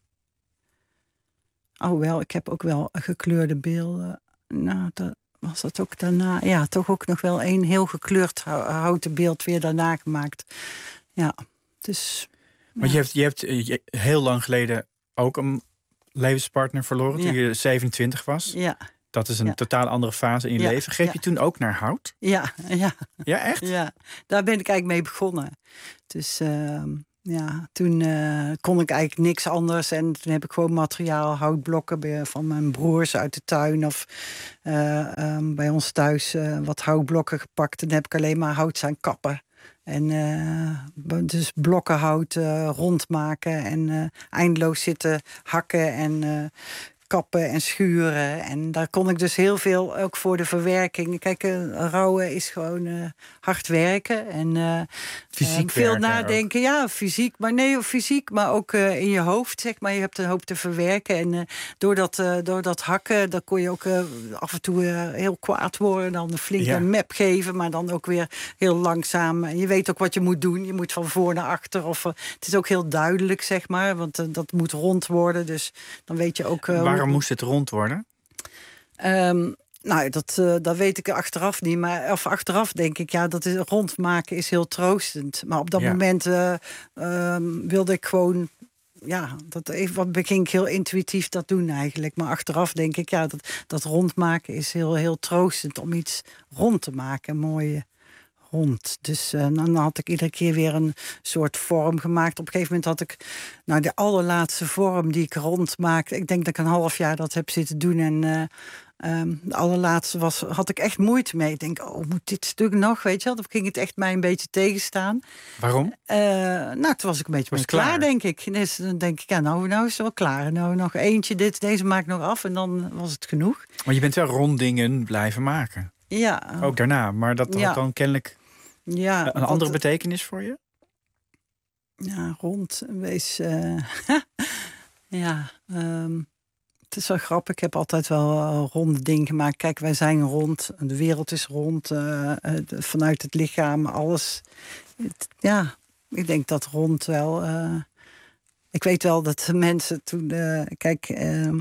Oh wel, ik heb ook wel gekleurde beelden. Nou, dat, was dat ook daarna? Ja, toch ook nog wel een heel gekleurd houten beeld weer daarna gemaakt. Ja, dus... Maar ja. je hebt, je hebt je, heel lang geleden ook een levenspartner verloren... toen ja. je zevenentwintig was. Ja. Dat is een ja. totaal andere fase in je ja. leven. Greep ja. je toen ook naar hout? Ja, ja. Ja, echt? Ja, daar ben ik eigenlijk mee begonnen. Dus uh, ja, toen uh, kon ik eigenlijk niks anders. En toen heb ik gewoon materiaal, houtblokken van mijn broers uit de tuin. Of uh, um, bij ons thuis uh, wat houtblokken gepakt. En dan heb ik alleen maar hout zijn kappen. En uh, dus blokken hout uh, rondmaken. En uh, eindeloos zitten hakken en... Uh, kappen en schuren. En daar kon ik dus heel veel, ook voor de verwerking. Kijk, uh, rouwen is gewoon uh, hard werken. En uh, fysiek uh, veel werken nadenken. Ook. Ja, fysiek. Maar nee, fysiek, maar ook uh, in je hoofd, zeg maar. Je hebt een hoop te verwerken. En uh, door, dat, uh, door dat hakken, dan kon je ook uh, af en toe uh, heel kwaad worden. Dan een flinke ja. map geven, maar dan ook weer heel langzaam. En je weet ook wat je moet doen. Je moet van voor naar achter. Of, uh, het is ook heel duidelijk, zeg maar. Want uh, dat moet rond worden. Dus dan weet je ook... Uh, Waarom moest het rond worden? Um, nou, dat, uh, dat weet ik achteraf niet. Maar of achteraf denk ik, ja, dat is, rondmaken is heel troostend. Maar op dat ja. moment uh, uh, wilde ik gewoon... Ja, dat even, ging ik heel intuïtief dat doen eigenlijk. Maar achteraf denk ik, ja, dat, dat rondmaken is heel, heel troostend... om iets rond te maken, een mooie... rond. Dus uh, dan had ik iedere keer weer een soort vorm gemaakt. Op een gegeven moment had ik nou de allerlaatste vorm die ik rond maakte. Ik denk dat ik een half jaar dat heb zitten doen. En uh, um, de allerlaatste was, had ik echt moeite mee. Ik denk, oh, moet dit stuk nog? Weet je wel? Dan ging het echt mij een beetje tegenstaan. Waarom? Uh, nou, toen was ik een beetje mee klaar, klaar, denk ik. Dus dan denk ik, ja, nou, nou is het wel klaar. Nou, nog eentje, dit, deze maak ik nog af. En dan was het genoeg. Maar je bent wel ronddingen blijven maken. Ja. Ook daarna. Maar dat had ja. dan kennelijk... Ja, een andere wat, betekenis voor je? Ja, rond. Wees. Uh, ja, um, het is wel grappig. Ik heb altijd wel uh, ronde dingen gemaakt. Kijk, wij zijn rond. De wereld is rond. Uh, uh, vanuit het lichaam, alles. Het, ja, ik denk dat rond wel. Uh, ik weet wel dat de mensen toen. Uh, kijk. Uh,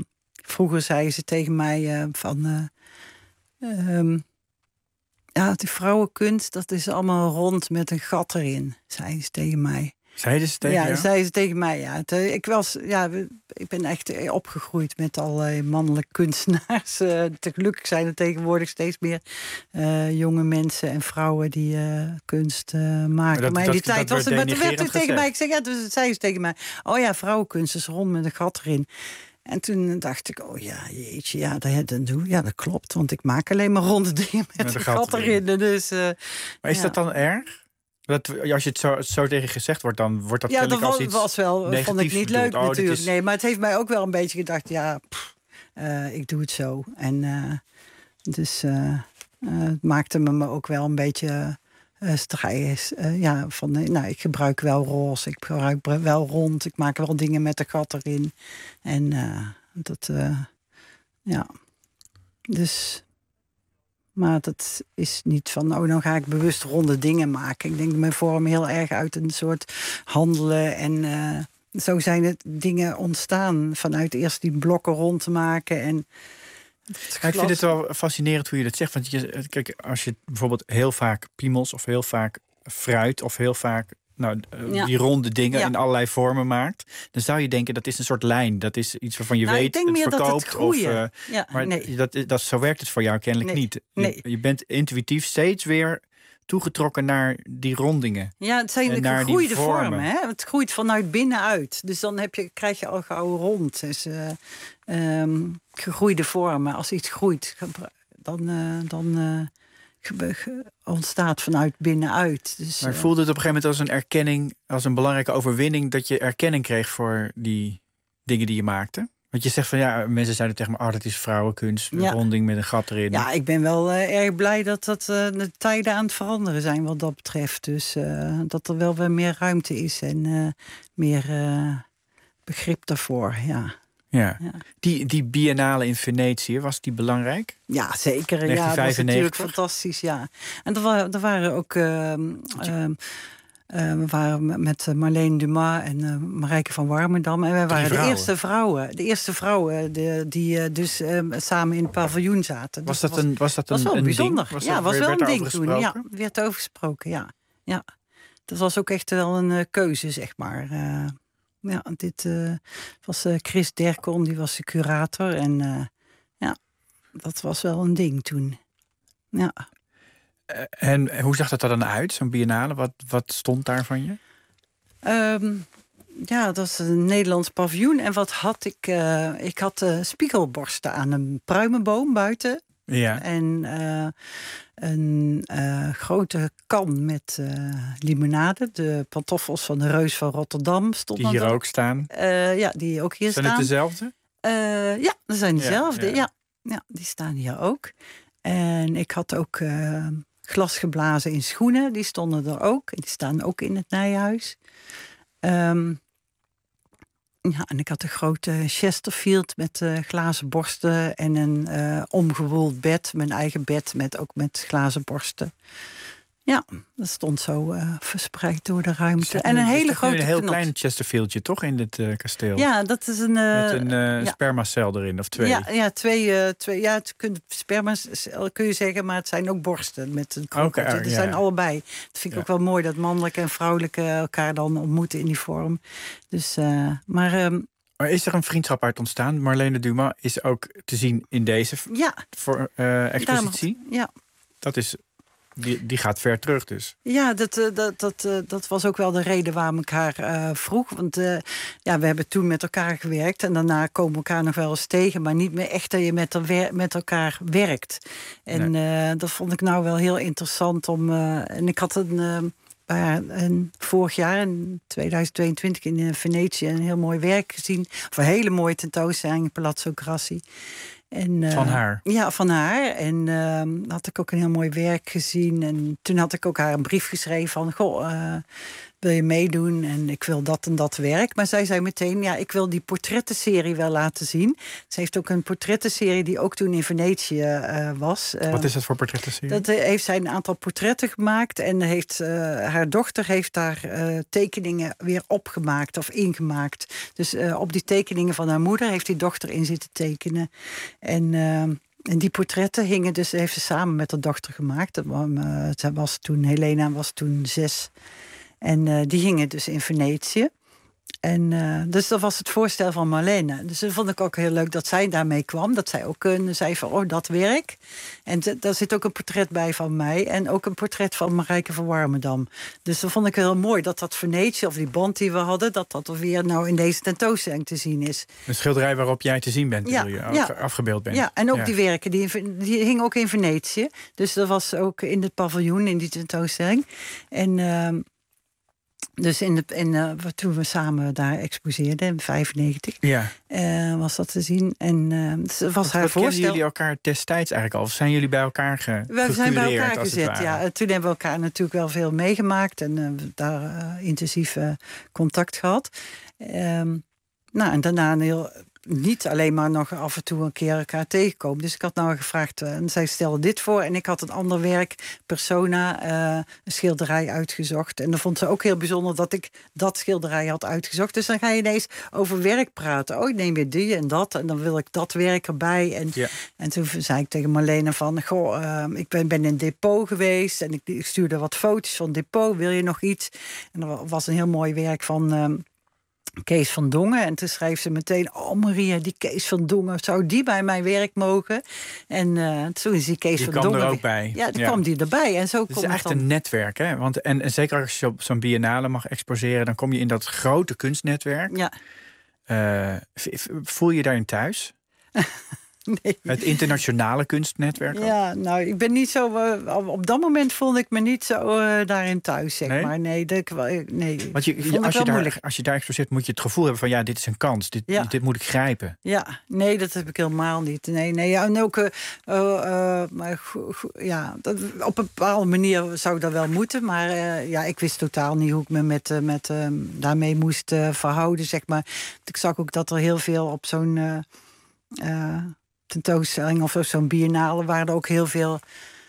vroeger zei ze tegen mij uh, van... Uh, um, ja, die vrouwenkunst, dat is allemaal rond met een gat erin, zei ze tegen mij. Zeiden ze tegen ja, jou? zei ze tegen mij, ja. Het, ik, was, ja. Ik ben echt opgegroeid met allerlei mannelijke kunstenaars. Uh, gelukkig zijn er tegenwoordig steeds meer uh, jonge mensen en vrouwen die uh, kunst uh, maken. Maar, dat, maar in die dat, tijd dat was het... Maar toen werd het tegen mij... Ik zeg, ja, dus zei ze tegen mij... Oh ja, vrouwenkunst is rond met een gat erin. En toen dacht ik, oh ja, jeetje, ja, dat, dat, doe, ja, dat klopt. Want ik maak alleen maar ronde dingen met, met een gat, gat erin. erin. Dus, uh, maar is ja. dat dan erg? Dat, als je het zo, zo tegen gezegd wordt, dan wordt dat ja, dat als iets was wel, vond ik niet bedoeld. Leuk oh, natuurlijk. Is... Nee, maar het heeft mij ook wel een beetje gedacht, ja, pff, uh, ik doe het zo. En uh, dus uh, uh, het maakte me ook wel een beetje uh, strijd. Uh, ja, van, uh, nou, ik gebruik wel roze, ik gebruik wel rond, ik maak wel dingen met een gat erin. En uh, dat, uh, ja, dus... Maar dat is niet van, oh, dan ga ik bewust ronde dingen maken. Ik denk dat mijn vorm heel erg uit een soort handelen. En uh, zo zijn het dingen ontstaan. Vanuit eerst die blokken rond te maken. En ja, ik vind het wel fascinerend hoe je dat zegt. Want je, kijk, als je bijvoorbeeld heel vaak piemels of heel vaak fruit of heel vaak... Nou, ja. die ronde dingen ja. in allerlei vormen maakt... dan zou je denken, dat is een soort lijn. Dat is iets waarvan je nou, weet, ik denk het meer verkoopt. Dat het of, uh, ja, maar nee. dat, dat, zo werkt het voor jou kennelijk nee. niet. Nee. Je, je bent intuïtief steeds weer toegetrokken naar die rondingen. Ja, het zijn de gegroeide vormen. vormen hè? Het groeit vanuit binnenuit. Dus dan heb je, krijg je al gauw rond. Dus, uh, um, gegroeide vormen. Als iets groeit, dan... Uh, dan uh, ontstaat vanuit binnenuit. Dus, maar voelde het op een gegeven moment als een erkenning... als een belangrijke overwinning... dat je erkenning kreeg voor die dingen die je maakte? Want je zegt van ja, mensen zeiden tegen me... oh, dat is vrouwenkunst, een ja. ronding met een gat erin. Ja, ik ben wel uh, erg blij dat, dat uh, de tijden aan het veranderen zijn wat dat betreft. Dus uh, dat er wel weer meer ruimte is en uh, meer uh, begrip daarvoor, ja. Ja. ja. Die, die biennale in Venetië, was die belangrijk? Ja, zeker. Ja, dat was natuurlijk fantastisch, ja. En er waren, er waren ook... Uh, uh, uh, we waren met Marlene Dumas en uh, Marijke van Warmerdam. En wij waren de eerste vrouwen. De eerste vrouwen de, die uh, dus uh, samen in het paviljoen zaten. Was dus dat, dat een Was dat een, was wel een bijzonder. Ding? Was ja, dat, was wel een ding toen. Ja, werd werd overgesproken, ja. ja. Dat was ook echt wel een uh, keuze, zeg maar. Uh, Ja, dit uh, was uh, Chris Derkon, die was de curator. En uh, ja, dat was wel een ding toen. Ja. Uh, en hoe zag dat er dan uit, zo'n biennale? Wat, wat stond daar van je? Um, ja, dat is een Nederlands paviljoen. En wat had ik? Uh, ik had uh, spiegelborsten aan een pruimenboom buiten. Ja. En uh, een uh, grote kan met uh, limonade. De pantoffels van de Reus van Rotterdam stonden. Die hier er. ook staan? Uh, ja, die ook hier zijn staan. Zijn het dezelfde? Uh, ja, dat zijn dezelfde. Ja, ja. Ja, ja, die staan hier ook. En ik had ook uh, glasgeblazen in schoenen. Die stonden er ook. En die staan ook in het Nijhuis. Um, Ja, en ik had een grote Chesterfield met uh, glazen borsten en een uh, omgewoeld bed, mijn eigen bed met ook met glazen borsten. Ja, dat stond zo uh, verspreid door de ruimte. En een hele grote een heel knot. klein Chesterfieldje, toch, in dit uh, kasteel? Ja, dat is een... Uh, met een uh, ja. spermacel erin, of twee? Ja, ja twee, uh, twee. Ja, het kun, spermacel kun je zeggen, maar het zijn ook borsten met een kroket. Okay, uh, er zijn ja. allebei. Dat vind ik ja. ook wel mooi, dat mannelijke en vrouwelijke elkaar dan ontmoeten in die vorm. Dus, uh, maar... Um, Maar is er een vriendschap uit ontstaan? Marlene Dumas is ook te zien in deze ja. voor, uh, expositie. Daarom, ja. Dat is, die, die gaat ver terug dus. Ja, dat, uh, dat, dat, uh, dat was ook wel de reden waarom ik haar uh, vroeg. Want uh, ja, we hebben toen met elkaar gewerkt. En daarna komen we elkaar nog wel eens tegen. Maar niet meer echt dat je met, er, met elkaar werkt. En nee. uh, dat vond ik nou wel heel interessant. om. Uh, en ik had een... Uh, En vorig jaar, in tweeduizend tweeëntwintig, in Venetië een heel mooi werk gezien. Of een hele mooie tentoonstelling in Palazzo Grassi. En, uh, van haar? Ja, van haar. En uh, had ik ook een heel mooi werk gezien. En toen had ik ook haar een brief geschreven van... Goh, uh, wil je meedoen en ik wil dat en dat werk. Maar zij zei meteen, ja, ik wil die portrettenserie wel laten zien. Ze heeft ook een portrettenserie die ook toen in Venetië uh, was. Uh, Wat is dat voor portrettenserie? Dat uh, heeft zij een aantal portretten gemaakt. En heeft, uh, haar dochter heeft daar uh, tekeningen weer opgemaakt of ingemaakt. Dus uh, op die tekeningen van haar moeder heeft die dochter in zitten tekenen. En... Uh, En die portretten hingen dus, heeft ze samen met haar dochter gemaakt. Dat was, uh, zij was toen, Helena was toen zes. En uh, die hingen dus in Venetië. En uh, dus dat was het voorstel van Marlene. Dus dat vond ik ook heel leuk dat zij daarmee kwam. Dat zij ook uh, zei van, oh, dat werk. En t- daar zit ook een portret bij van mij. En ook een portret van Marijke van Warmerdam. Dus dat vond ik heel mooi dat dat Venetië, of die band die we hadden, dat dat weer nou in deze tentoonstelling te zien is. Een schilderij waarop jij te zien bent, ja, je, ja. afgebeeld bent. Ja, en ook ja. die werken, die, die hingen ook in Venetië. Dus dat was ook in het paviljoen, in die tentoonstelling. En... Uh, Dus in de, in, uh, toen we samen daar exposeerden in vijfennegentig, ja. uh, was dat te zien. En uh, dus was wat, haar wat voorstel. jullie elkaar destijds eigenlijk al? Of zijn jullie bij elkaar ge, We zijn bij elkaar als gezet, het ware? ja. Toen hebben we elkaar natuurlijk wel veel meegemaakt en uh, daar uh, intensief uh, contact gehad. Um, nou, en daarna een heel... niet alleen maar nog af en toe een keer elkaar tegenkomen. Dus ik had nou gevraagd, uh, en zij stelde dit voor... en ik had een ander werk, Persona, uh, een schilderij uitgezocht. En dan vond ze ook heel bijzonder dat ik dat schilderij had uitgezocht. Dus dan ga je ineens over werk praten. Oh, ik neem weer die en dat, en dan wil ik dat werk erbij. En, ja. en toen zei ik tegen Marlene van... goh, uh, ik ben, ben in een depot geweest... en ik, ik stuurde wat foto's van het depot, wil je nog iets? En er was een heel mooi werk van... Uh, Kees van Dongen. En toen schreef ze meteen... oh Maria, die Kees van Dongen, zou die bij mijn werk mogen? En uh, toen is die Kees die van kwam Dongen... er ook bij. Ja, toen ja. kwam die erbij. En zo het is komt echt het dan... een netwerk, hè? Want, en, en zeker als je op zo'n biennale mag exposeren... dan kom je in dat grote kunstnetwerk. Ja. Uh, voel je daarin thuis? Nee. Het internationale kunstnetwerk? Ja, nou, ik ben niet zo... Uh, op dat moment voelde ik me niet zo uh, daarin thuis, zeg nee? maar. Nee, dat, nee Want je, je, als, je daar, als je daar exposeert, moet je het gevoel hebben van... ja, dit is een kans, dit, ja. dit moet ik grijpen. Ja, nee, dat heb ik helemaal niet. Nee, nee, ja, en ook... Uh, uh, maar go, go, ja, dat, op een bepaalde manier zou dat wel moeten. Maar uh, ja, ik wist totaal niet hoe ik me met, uh, met, uh, daarmee moest uh, verhouden, zeg maar. Ik zag ook dat er heel veel op zo'n... Uh, uh, tentoonstelling of zo'n biennale waren er ook heel veel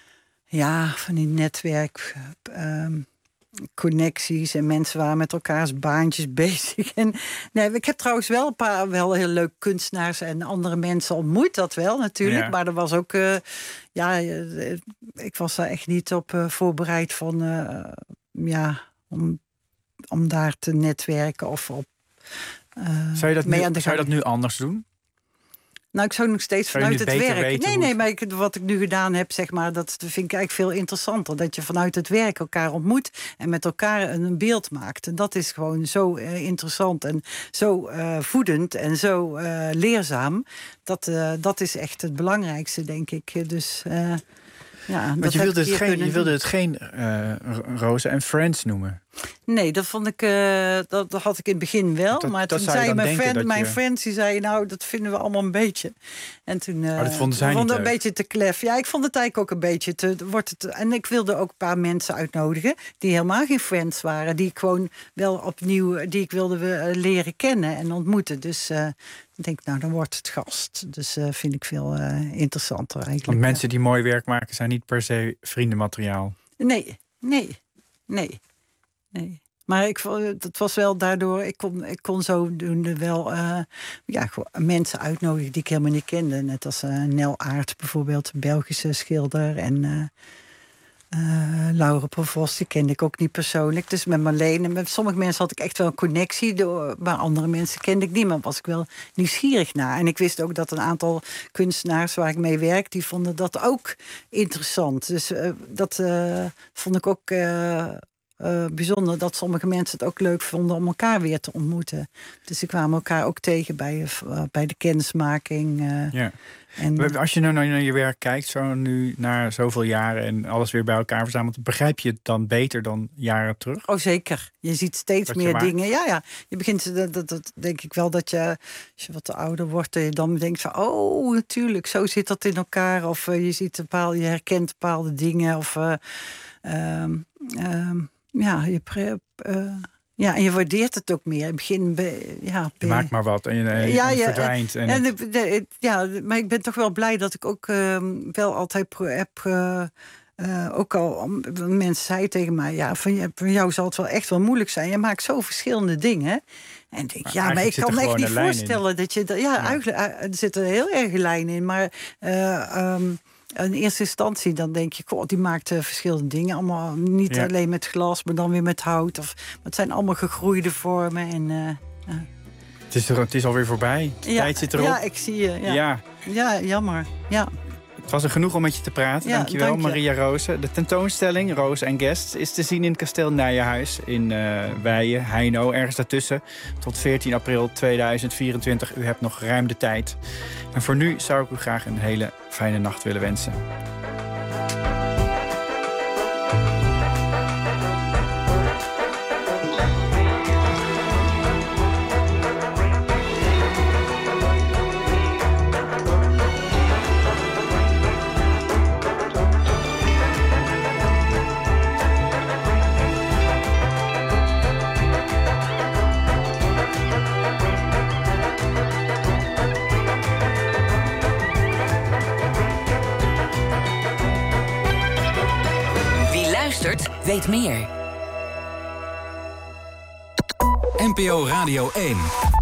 ja, van die netwerk um, connecties en mensen waren met elkaars baantjes bezig. En, nee, ik heb trouwens wel een paar wel heel leuke kunstenaars en andere mensen ontmoet, dat wel natuurlijk. Ja. Maar er was ook, uh, ja, ik was daar echt niet op uh, voorbereid van, uh, ja, om, om daar te netwerken of op. Uh, zou je dat nu, zou je dat nu anders doen? Nou, ik zou nog steeds zou vanuit het werk... Nee, nee, het... maar ik, wat ik nu gedaan heb, zeg maar... dat vind ik eigenlijk veel interessanter. Dat je vanuit het werk elkaar ontmoet... en met elkaar een beeld maakt. En dat is gewoon zo uh, interessant en zo uh, voedend... en zo uh, leerzaam. Dat, uh, dat is echt het belangrijkste, denk ik. Dus... Uh, ja, Want je wilde, het geen, je wilde het geen uh, Rosa en Friends noemen. Nee, dat vond ik, uh, dat, dat had ik in het begin wel. Dat, maar dat toen zei mijn, friend, je... mijn friends, die zei, nou, dat vinden we allemaal een beetje. En toen uh, oh, dat vonden zij vond niet een leuk. beetje te klef. Ja, ik vond het eigenlijk ook een beetje te, wordt het. En ik wilde ook een paar mensen uitnodigen die helemaal geen friends waren, die ik gewoon wel opnieuw, die ik wilde uh, leren kennen en ontmoeten. Dus uh, ik denk, nou, dan wordt het gast. Dus uh, vind ik veel uh, interessanter eigenlijk. Want mensen die mooi werk maken zijn niet per se vriendenmateriaal. Nee, nee, nee, nee. Maar ik, dat was wel daardoor, ik kon, ik kon zodoende wel uh, ja, mensen uitnodigen die ik helemaal niet kende. Net als uh, Nel Aert bijvoorbeeld, een Belgische schilder. En uh, uh, Laura Provos, die kende ik ook niet persoonlijk. Dus met Marlene, met sommige mensen had ik echt wel een connectie. Door, maar andere mensen kende ik niet, maar was ik wel nieuwsgierig naar. En ik wist ook dat een aantal kunstenaars waar ik mee werk, die vonden dat ook interessant. Dus uh, dat uh, vond ik ook... Uh, Uh, bijzonder dat sommige mensen het ook leuk vonden om elkaar weer te ontmoeten. Dus ze kwamen elkaar ook tegen bij, uh, bij de kennismaking. Uh, ja. en, Als je nou naar je werk kijkt, zo nu na zoveel jaren en alles weer bij elkaar verzamelt, begrijp je het dan beter dan jaren terug? Oh, zeker. Je ziet steeds dat meer dingen. Ja, ja. Je begint, dat, dat, dat denk ik wel, dat je, als je wat ouder wordt, je dan denkt van, oh, natuurlijk, zo zit dat in elkaar. Of uh, je ziet bepaalde, je herkent bepaalde dingen. Of uh, Um, um, ja, je... Pre, uh, Ja, en je waardeert het ook meer. In het begin, be, ja, je maakt maar wat en je, je ja, ja, verdwijnt. En en de, de, ja, maar ik ben toch wel blij dat ik ook uh, wel altijd pro, heb... Uh, uh, ook al, mensen zeiden tegen mij... ja, van, van jou zal het wel echt wel moeilijk zijn. Je maakt zo verschillende dingen. En ik denk, maar ja, maar ik kan me echt niet voorstellen... in. dat je... Ja, ja. Eigenlijk, er zit er heel erg een lijn in, maar... Uh, um, in eerste instantie dan denk je, goh, die maakt uh, verschillende dingen. Allemaal niet ja. alleen met glas, maar dan weer met hout. Of, het zijn allemaal gegroeide vormen. En, uh, uh. Het, is er, het is alweer voorbij. De ja, tijd zit erop. Ja, ik zie je. Ja, ja. ja jammer. Ja. Het was er genoeg om met je te praten. Ja, Dankjewel, dank je. Maria Rozen. De tentoonstelling Roos en Guests is te zien in het Kasteel Nijenhuis in uh, Weijen, Heino, ergens daartussen. Tot veertien april tweeduizend vierentwintig. U hebt nog ruim de tijd. En voor nu zou ik u graag een hele fijne nacht willen wensen. Weet meer. N P O Radio één.